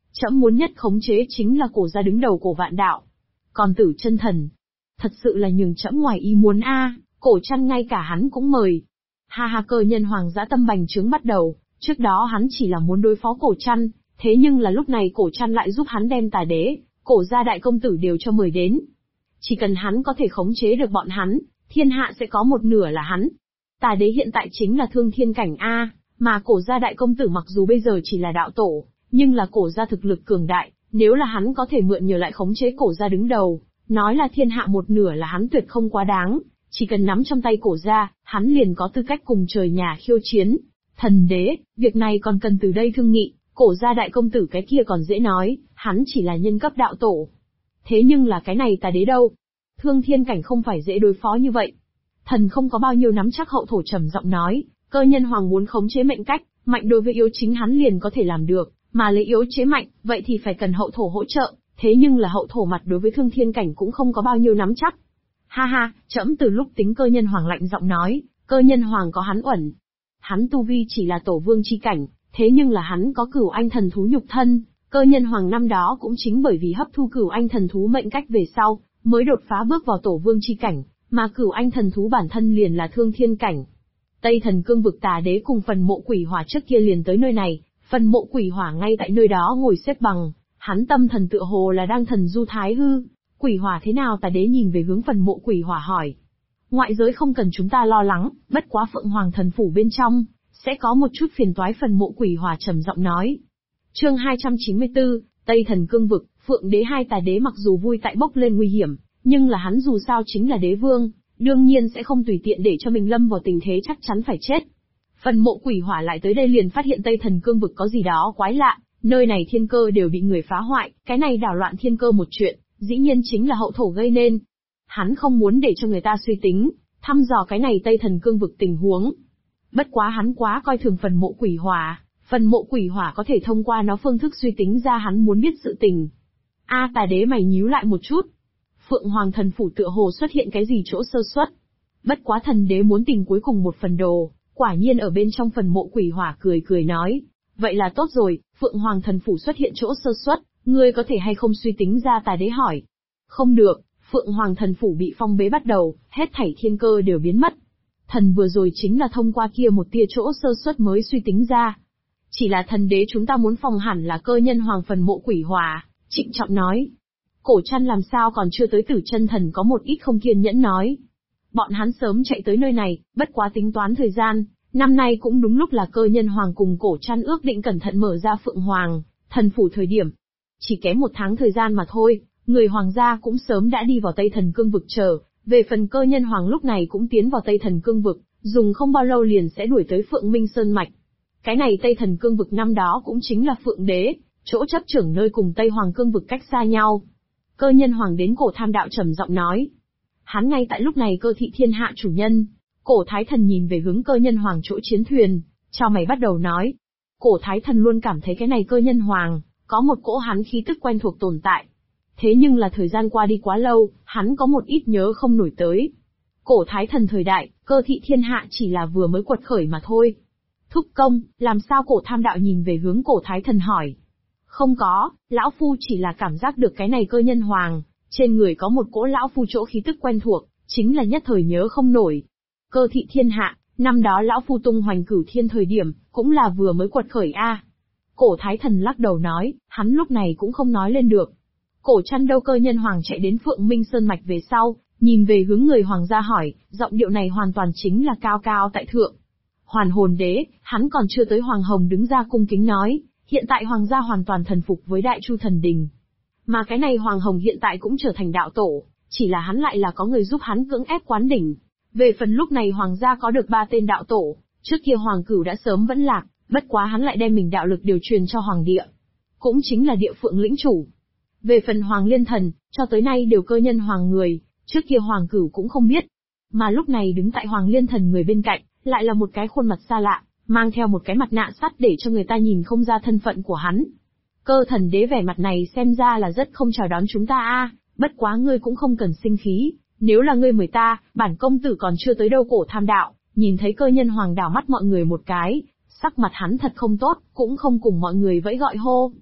Speaker 1: Trẫm muốn nhất khống chế chính là cổ gia đứng đầu cổ vạn đạo. Còn Tử Chân Thần, thật sự là nhường trẫm ngoài ý muốn a, Cổ Trăn ngay cả hắn cũng mời. Ha ha, Cơ Nhân Hoàng dã tâm bành trướng bắt đầu, trước đó hắn chỉ là muốn đối phó Cổ Trăn, thế nhưng là lúc này Cổ Trăn lại giúp hắn đem Tà Đế, Cổ gia đại công tử đều cho mời đến. Chỉ cần hắn có thể khống chế được bọn hắn, thiên hạ sẽ có một nửa là hắn. Tà Đế hiện tại chính là thương thiên cảnh a, mà Cổ gia đại công tử mặc dù bây giờ chỉ là đạo tổ, nhưng là Cổ gia thực lực cường đại, nếu là hắn có thể mượn nhờ lại khống chế Cổ gia đứng đầu, nói là thiên hạ một nửa là hắn tuyệt không quá đáng, chỉ cần nắm trong tay Cổ gia, hắn liền có tư cách cùng trời nhà khiêu chiến. Thần Đế, việc này còn cần từ đây thương nghị, Cổ gia đại công tử cái kia còn dễ nói, hắn chỉ là nhân cấp đạo tổ. Thế nhưng là cái này Tà Đế đâu? Thương thiên cảnh không phải dễ đối phó như vậy. Thần không có bao nhiêu nắm chắc, hậu thổ trầm giọng nói, Cơ Nhân Hoàng muốn khống chế mệnh cách, mạnh đối với yếu chính hắn liền có thể làm được, mà lấy yếu chế mạnh, vậy thì phải cần hậu thổ hỗ trợ, thế nhưng là hậu thổ mặt đối với thương thiên cảnh cũng không có bao nhiêu nắm chắc. Ha ha, trẫm từ lúc tính Cơ Nhân Hoàng lạnh giọng nói, Cơ Nhân Hoàng có hắn uẩn. Hắn tu vi chỉ là tổ vương chi cảnh, thế nhưng là hắn có cửu anh thần thú nhục thân, Cơ Nhân Hoàng năm đó cũng chính bởi vì hấp thu cửu anh thần thú mệnh cách về sau, mới đột phá bước vào tổ vương chi cảnh, mà cửu anh thần thú bản thân liền là thương thiên cảnh. Tây Thần Cương vực Tà Đế cùng phần mộ quỷ hỏa trước kia liền tới nơi này, phần mộ quỷ hỏa ngay tại nơi đó ngồi xếp bằng, hắn tâm thần tựa hồ là đang thần du thái hư. Quỷ hỏa thế nào? Tà Đế nhìn về hướng phần mộ quỷ hỏa hỏi. Ngoại giới không cần chúng ta lo lắng, bất quá Phượng Hoàng thần phủ bên trong sẽ có một chút phiền toái, phần mộ quỷ hỏa trầm giọng nói. Chương 294, Tây Thần Cương vực, Phượng Đế hai Tà Đế mặc dù vui tại bốc lên nguy hiểm, nhưng là hắn dù sao chính là đế vương, đương nhiên sẽ không tùy tiện để cho mình lâm vào tình thế chắc chắn phải chết. Phần mộ quỷ hỏa lại tới đây liền phát hiện Tây Thần Cương vực có gì đó quái lạ, nơi này thiên cơ đều bị người phá hoại, cái này đảo loạn thiên cơ một chuyện, dĩ nhiên chính là hậu thổ gây nên. Hắn không muốn để cho người ta suy tính, thăm dò cái này Tây Thần Cương vực tình huống. Bất quá hắn quá coi thường phần mộ quỷ hỏa, phần mộ quỷ hỏa có thể thông qua nó phương thức suy tính ra hắn muốn biết sự tình. Tà Đế mày nhíu lại một chút. Phượng Hoàng thần phủ tựa hồ xuất hiện cái gì chỗ sơ suất. Bất quá Thần Đế muốn tìm cuối cùng một phần đồ, quả nhiên ở bên trong phần mộ quỷ hỏa cười cười nói. Vậy là tốt rồi, Phượng Hoàng thần phủ xuất hiện chỗ sơ suất, ngươi có thể hay không suy tính ra? Tà Đế hỏi. Không được, Phượng Hoàng thần phủ bị phong bế bắt đầu, hết thảy thiên cơ đều biến mất. Thần vừa rồi chính là thông qua kia một tia chỗ sơ suất mới suy tính ra. Chỉ là Thần Đế chúng ta muốn phòng hẳn là Cơ Nhân Hoàng phần mộ quỷ hỏa, trịnh trọng nói. Cổ Trăn làm sao còn chưa tới? Tử Chân Thần có một ít không kiên nhẫn nói. Bọn hắn sớm chạy tới nơi này, bất quá tính toán thời gian, năm nay cũng đúng lúc là Cơ Nhân Hoàng cùng Cổ Trăn ước định cẩn thận mở ra Phượng Hoàng thần phủ thời điểm. Chỉ kém 1 tháng thời gian mà thôi, người hoàng gia cũng sớm đã đi vào Tây Thần Cương vực chờ, về phần Cơ Nhân Hoàng lúc này cũng tiến vào Tây Thần Cương vực, dùng không bao lâu liền sẽ đuổi tới Phượng Minh Sơn Mạch. Cái này Tây Thần Cương vực năm đó cũng chính là Phượng Đế, chỗ chấp trưởng nơi cùng Tây Hoàng Cương vực cách xa nhau. Cơ Nhân Hoàng đến Cổ Tham Đạo trầm giọng nói. Hắn ngay tại lúc này cơ thị thiên hạ chủ nhân. Cổ Thái Thần nhìn về hướng Cơ Nhân Hoàng chỗ chiến thuyền, chào mày bắt đầu nói. Cổ Thái Thần luôn cảm thấy cái này Cơ Nhân Hoàng, có một cỗ hắn khí tức quen thuộc tồn tại. Thế nhưng là thời gian qua đi quá lâu, hắn có một ít nhớ không nổi tới. Cổ Thái Thần thời đại, cơ thị thiên hạ chỉ là vừa mới quật khởi mà thôi. Thúc công, làm sao? Cổ Tham Đạo nhìn về hướng Cổ Thái Thần hỏi. Không có, lão phu chỉ là cảm giác được cái này Cơ Nhân Hoàng, trên người có một cỗ lão phu chỗ khí tức quen thuộc, chính là nhất thời nhớ không nổi. Cơ thị thiên hạ, năm đó lão phu tung hoành cửu thiên thời điểm, cũng là vừa mới quật khởi a. Cổ Thái Thần lắc đầu nói, hắn lúc này cũng không nói lên được. Cổ Trăn đâu? Cơ Nhân Hoàng chạy đến Phượng Minh Sơn Mạch về sau, nhìn về hướng người hoàng gia hỏi, giọng điệu này hoàn toàn chính là cao cao tại thượng. Hoàn Hồn Đế, hắn còn chưa tới. Hoàng Hồng đứng ra cung kính nói, hiện tại hoàng gia hoàn toàn thần phục với Đại Chu Thần Đình. Mà cái này Hoàng Hồng hiện tại cũng trở thành đạo tổ, chỉ là hắn lại là có người giúp hắn cưỡng ép quán đỉnh. Về phần lúc này hoàng gia có được 3 tên đạo tổ, trước kia Hoàng Cửu đã sớm vẫn lạc, bất quá hắn lại đem mình đạo lực điều truyền cho Hoàng Địa. Cũng chính là Địa Phượng lĩnh chủ. Về phần Hoàng Liên Thần, cho tới nay đều Cơ Nhân Hoàng người, trước kia Hoàng Cửu cũng không biết. Mà lúc này đứng tại Hoàng Liên Thần người bên cạnh, lại là một cái khuôn mặt xa lạ, mang theo một cái mặt nạ sắt để cho người ta nhìn không ra thân phận của hắn. Cơ Thần Đế vẻ mặt này xem ra là rất không chào đón chúng ta a, bất quá ngươi cũng không cần sinh khí, nếu là ngươi mời ta, bản công tử còn chưa tới đâu. Cổ Tham Đạo, nhìn thấy Cơ Nhân Hoàng đảo mắt mọi người một cái, sắc mặt hắn thật không tốt, cũng không cùng mọi người vẫy gọi hô.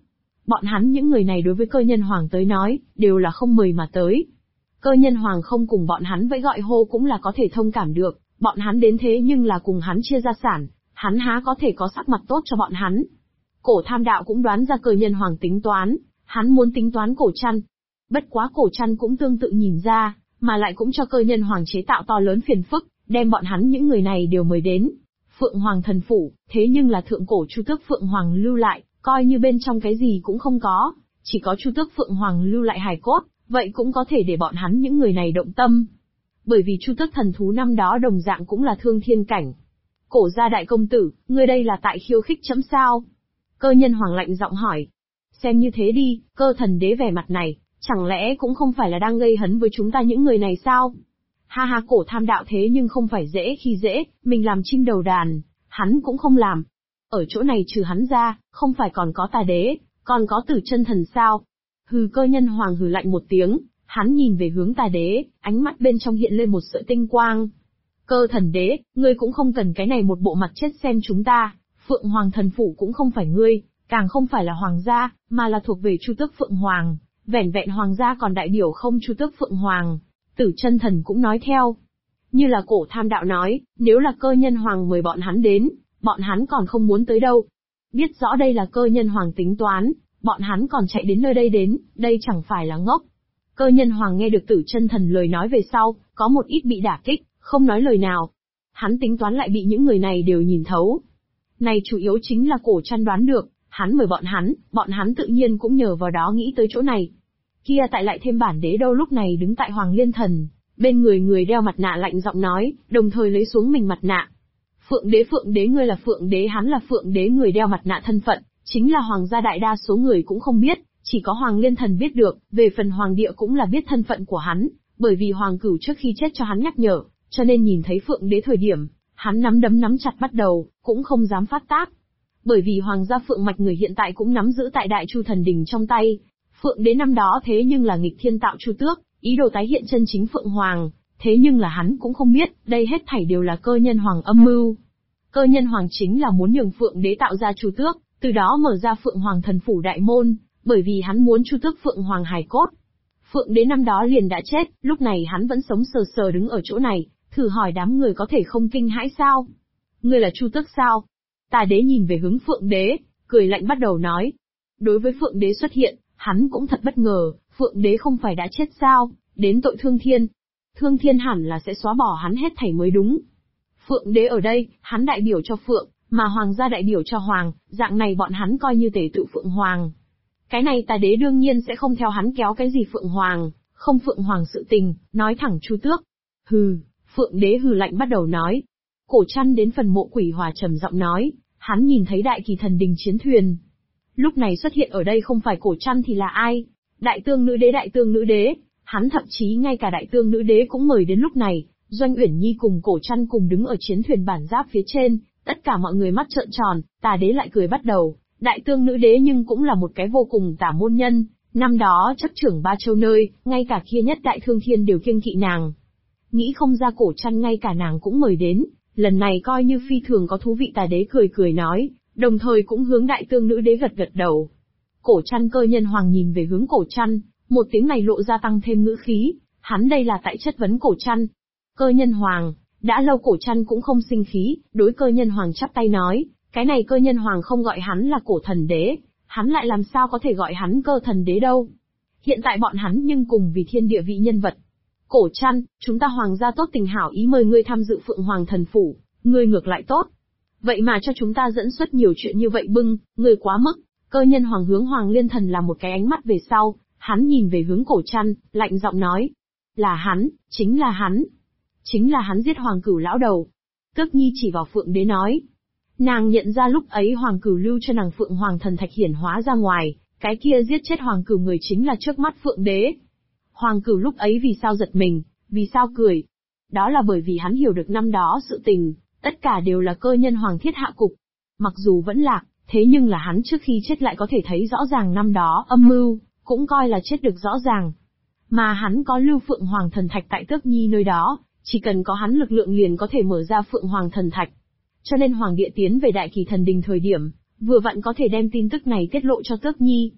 Speaker 1: Bọn hắn những người này đối với Cơ Nhân Hoàng tới nói, đều là không mời mà tới. Cơ Nhân Hoàng không cùng bọn hắn vẫy gọi hô cũng là có thể thông cảm được, bọn hắn đến thế nhưng là cùng hắn chia gia sản, hắn há có thể có sắc mặt tốt cho bọn hắn. Cổ Tham Đạo cũng đoán ra Cơ Nhân Hoàng tính toán, hắn muốn tính toán Cổ Trăn. Bất quá Cổ Trăn cũng tương tự nhìn ra, mà lại cũng cho Cơ Nhân Hoàng chế tạo to lớn phiền phức, đem bọn hắn những người này đều mời đến. Phượng Hoàng thần phủ, thế nhưng là thượng cổ Chu Tước Phượng Hoàng lưu lại, coi như bên trong cái gì cũng không có, chỉ có Chu Tước Phượng Hoàng lưu lại hài cốt, vậy cũng có thể để bọn hắn những người này động tâm. Bởi vì Chu Tước thần thú năm đó đồng dạng cũng là thương thiên cảnh. Cổ gia đại công tử, ngươi đây là tại khiêu khích chấm sao? Cơ Nhân Hoàng lạnh giọng hỏi. Xem như thế đi, Cơ thần đế vẻ mặt này, chẳng lẽ cũng không phải là đang gây hấn với chúng ta những người này sao? Ha ha, Cổ Tham Đạo thế nhưng không phải dễ khi dễ, mình làm chim đầu đàn, hắn cũng không làm. Ở chỗ này trừ hắn ra, không phải còn có Tà Đế, còn có Tử Chân Thần sao? Hừ, Cơ Nhân Hoàng hừ lạnh một tiếng, hắn nhìn về hướng Tà Đế, ánh mắt bên trong hiện lên một sợi tinh quang. Cơ thần đế, ngươi cũng không cần cái này một bộ mặt chết xem chúng ta, Phượng Hoàng thần phủ cũng không phải ngươi, càng không phải là hoàng gia, mà là thuộc về Chu Tước Phượng Hoàng, vẻn vẹn hoàng gia còn đại biểu không Chu Tước Phượng Hoàng. Tử Chân Thần cũng nói theo. Như là Cổ Tham Đạo nói, nếu là Cơ Nhân Hoàng mời bọn hắn đến, bọn hắn còn không muốn tới đâu. Biết rõ đây là Cơ Nhân Hoàng tính toán, bọn hắn còn chạy đến nơi đây đến, đây chẳng phải là ngốc. Cơ Nhân Hoàng nghe được Tử Chân Thần lời nói về sau, có một ít bị đả kích, không nói lời nào. Hắn tính toán lại bị những người này đều nhìn thấu. Này chủ yếu chính là Cổ Trăn đoán được, hắn mời bọn hắn tự nhiên cũng nhờ vào đó nghĩ tới chỗ này. Kia tại lại thêm bản đế đâu lúc này đứng tại Hoàng Liên Thần, bên người đeo mặt nạ lạnh giọng nói, đồng thời lấy xuống mình mặt nạ. Phượng đế ngươi là Phượng đế, hắn là Phượng đế, người đeo mặt nạ thân phận, chính là hoàng gia đại đa số người cũng không biết, chỉ có Hoàng Liên Thần biết được, về phần Hoàng địa cũng là biết thân phận của hắn, bởi vì Hoàng Cửu trước khi chết cho hắn nhắc nhở, cho nên nhìn thấy Phượng đế thời điểm, hắn nắm đấm nắm chặt bắt đầu, cũng không dám phát tác. Bởi vì Hoàng gia Phượng mạch người hiện tại cũng nắm giữ tại Đại Chu Thần Đình trong tay. Phượng đế năm đó thế nhưng là nghịch thiên tạo Chu Tước, ý đồ tái hiện chân chính Phượng Hoàng, thế nhưng là hắn cũng không biết, đây hết thảy đều là Cơ Nhân Hoàng âm mưu. Cơ Nhân Hoàng chính là muốn nhường Phượng đế tạo ra Chu Tước, từ đó mở ra Phượng Hoàng thần phủ đại môn, bởi vì hắn muốn Chu Tước Phượng Hoàng hài cốt. Phượng đế năm đó liền đã chết, lúc này hắn vẫn sống sờ sờ đứng ở chỗ này, thử hỏi đám người có thể không kinh hãi sao? Ngươi là Chu Tước sao? Tà đế nhìn về hướng Phượng đế, cười lạnh bắt đầu nói. Đối với Phượng đế xuất hiện, hắn cũng thật bất ngờ, Phượng đế không phải đã chết sao, đến tội Thương Thiên. Thương Thiên hẳn là sẽ xóa bỏ hắn hết thảy mới đúng. Phượng đế ở đây, hắn đại biểu cho Phượng, mà Hoàng gia đại biểu cho Hoàng, dạng này bọn hắn coi như tể tự Phượng Hoàng. Cái này Tà đế đương nhiên sẽ không theo hắn kéo cái gì Phượng Hoàng, không Phượng Hoàng sự tình, nói thẳng Chu Tước. Hừ, Phượng đế hừ lạnh bắt đầu nói. Cổ Trăn đến phần mộ Quỷ Hòa trầm giọng nói, hắn nhìn thấy Đại Kỳ Thần Đình chiến thuyền. Lúc này xuất hiện ở đây không phải Cổ Trăn thì là ai? Đại Tương Nữ Đế, hắn thậm chí ngay cả Đại Tương Nữ Đế cũng mời đến lúc này, Doanh Uyển Nhi cùng Cổ Trăn cùng đứng ở chiến thuyền bản giáp phía trên, tất cả mọi người mắt trợn tròn, Tà đế lại cười bắt đầu, Đại Tương Nữ Đế nhưng cũng là một cái vô cùng tả môn nhân, năm đó chấp trưởng Ba Châu nơi, ngay cả kia nhất Đại Thương Thiên đều kiêng kỵ nàng. Nghĩ không ra Cổ Trăn ngay cả nàng cũng mời đến, lần này coi như phi thường có thú vị. Tà đế cười nói, đồng thời cũng hướng Đại Tương Nữ Đế gật đầu. Cổ Trăn Cơ Nhân Hoàng nhìn về hướng Cổ Trăn, một tiếng này lộ ra tăng thêm ngữ khí, hắn đây là tại chất vấn Cổ Trăn. Cơ Nhân Hoàng, đã lâu Cổ Trăn cũng không sinh khí, đối Cơ Nhân Hoàng chắp tay nói, cái này Cơ Nhân Hoàng không gọi hắn là Cổ Thần Đế, hắn lại làm sao có thể gọi hắn Cơ Thần Đế đâu. Hiện tại bọn hắn nhưng cùng vì thiên địa vị nhân vật. Cổ Trăn, chúng ta Hoàng gia tốt tình hảo ý mời ngươi tham dự Phượng Hoàng thần phủ, ngươi ngược lại tốt. Vậy mà cho chúng ta dẫn xuất nhiều chuyện như vậy bưng, ngươi quá mức. Cơ Nhân Hoàng hướng Hoàng Liên Thần làm một cái ánh mắt về sau, hắn nhìn về hướng Cổ Trăn, lạnh giọng nói. Là hắn, chính là hắn. Chính là hắn giết Hoàng Cửu lão đầu. Tước Nhi chỉ vào Phượng đế nói. Nàng nhận ra lúc ấy Hoàng Cửu lưu cho nàng Phượng Hoàng thần thạch hiển hóa ra ngoài, cái kia giết chết Hoàng Cửu người chính là trước mắt Phượng đế. Hoàng Cửu lúc ấy vì sao giật mình, vì sao cười? Đó là bởi vì hắn hiểu được năm đó sự tình, tất cả đều là Cơ Nhân Hoàng thiết hạ cục. Mặc dù vẫn lạc, thế nhưng là hắn trước khi chết lại có thể thấy rõ ràng năm đó âm mưu, cũng coi là chết được rõ ràng. Mà hắn có lưu Phượng Hoàng thần thạch tại Tước Nhi nơi đó, chỉ cần có hắn lực lượng liền có thể mở ra Phượng Hoàng thần thạch. Cho nên Hoàng địa tiến về Đại Kỳ Thần Đình thời điểm, vừa vặn có thể đem tin tức này tiết lộ cho Tước Nhi.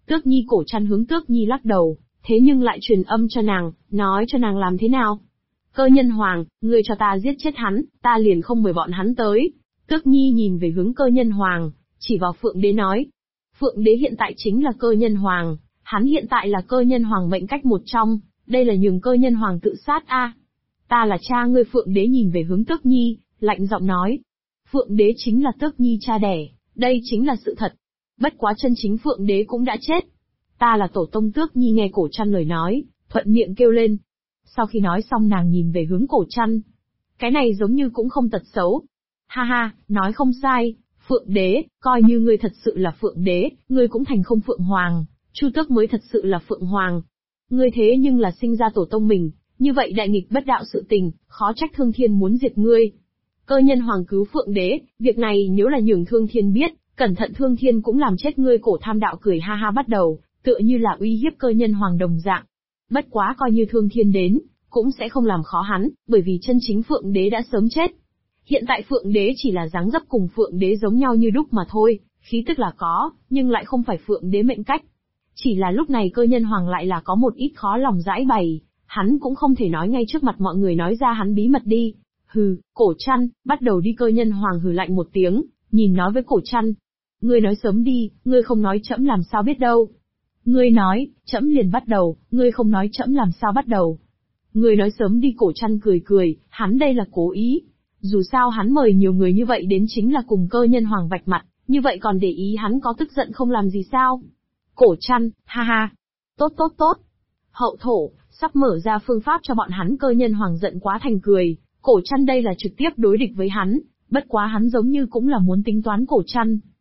Speaker 1: Tước Nhi Cổ Trăn hướng Tước Nhi lắc đầu, thế nhưng lại truyền âm cho nàng, nói cho nàng làm thế nào. Cơ Nhân Hoàng, ngươi cho ta giết chết hắn, ta liền không mời bọn hắn tới. Tước Nhi nhìn về hướng Cơ Nhân Hoàng, chỉ vào Phượng Đế nói. Phượng Đế hiện tại chính là Cơ Nhân Hoàng, hắn hiện tại là Cơ Nhân Hoàng mệnh cách một trong, đây là nhường Cơ Nhân Hoàng tự sát a. Ta là cha ngươi. Phượng Đế nhìn về hướng Tước Nhi, lạnh giọng nói. Phượng Đế chính là Tước Nhi cha đẻ, đây chính là sự thật. Bất quá chân chính Phượng Đế cũng đã chết. Ta là tổ tông. Tước Nhi nghe Cổ Trăn lời nói, thuận miệng kêu lên. Sau khi nói xong nàng nhìn về hướng Cổ Trăn. Cái này giống như cũng không tật xấu. Ha ha, nói không sai, Phượng Đế, coi như ngươi thật sự là Phượng Đế, ngươi cũng thành không Phượng Hoàng, Chu Tước mới thật sự là Phượng Hoàng. Ngươi thế nhưng là sinh ra tổ tông mình, như vậy đại nghịch bất đạo sự tình, khó trách Thương Thiên muốn diệt ngươi. Cơ Nhân Hoàng cứu Phượng Đế, việc này nếu là nhường Thương Thiên biết, cẩn thận Thương Thiên cũng làm chết ngươi. Cổ Tham Đạo cười ha ha bắt đầu, tựa như là uy hiếp Cơ Nhân Hoàng đồng dạng. Bất quá coi như Thương Thiên đến, cũng sẽ không làm khó hắn, bởi vì chân chính Phượng Đế đã sớm chết. Hiện tại Phượng Đế chỉ là dáng dấp cùng Phượng Đế giống nhau như đúc mà thôi, khí tức là có, nhưng lại không phải Phượng Đế mệnh cách. Chỉ là lúc này Cơ Nhân Hoàng lại là có một ít khó lòng giải bày, hắn cũng không thể nói ngay trước mặt mọi người nói ra hắn bí mật đi. Hừ, Cổ Trăn, bắt đầu đi. Cơ Nhân Hoàng hừ lạnh một tiếng, nhìn nói với Cổ Trăn. Ngươi nói sớm đi, ngươi không nói trẫm làm sao biết đâu. Ngươi nói, trẫm liền bắt đầu, ngươi không nói trẫm làm sao bắt đầu. Ngươi nói sớm đi. Cổ Trăn cười cười, hắn đây là cố ý. Dù sao hắn mời nhiều người như vậy đến chính là cùng Cơ Nhân Hoàng vạch mặt, như vậy còn để ý hắn có tức giận không làm gì sao? Cổ Trăn, ha ha. Tốt tốt tốt. Hậu thổ, sắp mở ra phương pháp cho bọn hắn. Cơ Nhân Hoàng giận quá thành cười, Cổ Trăn đây là trực tiếp đối địch với hắn, bất quá hắn giống như cũng là muốn tính toán Cổ Trăn.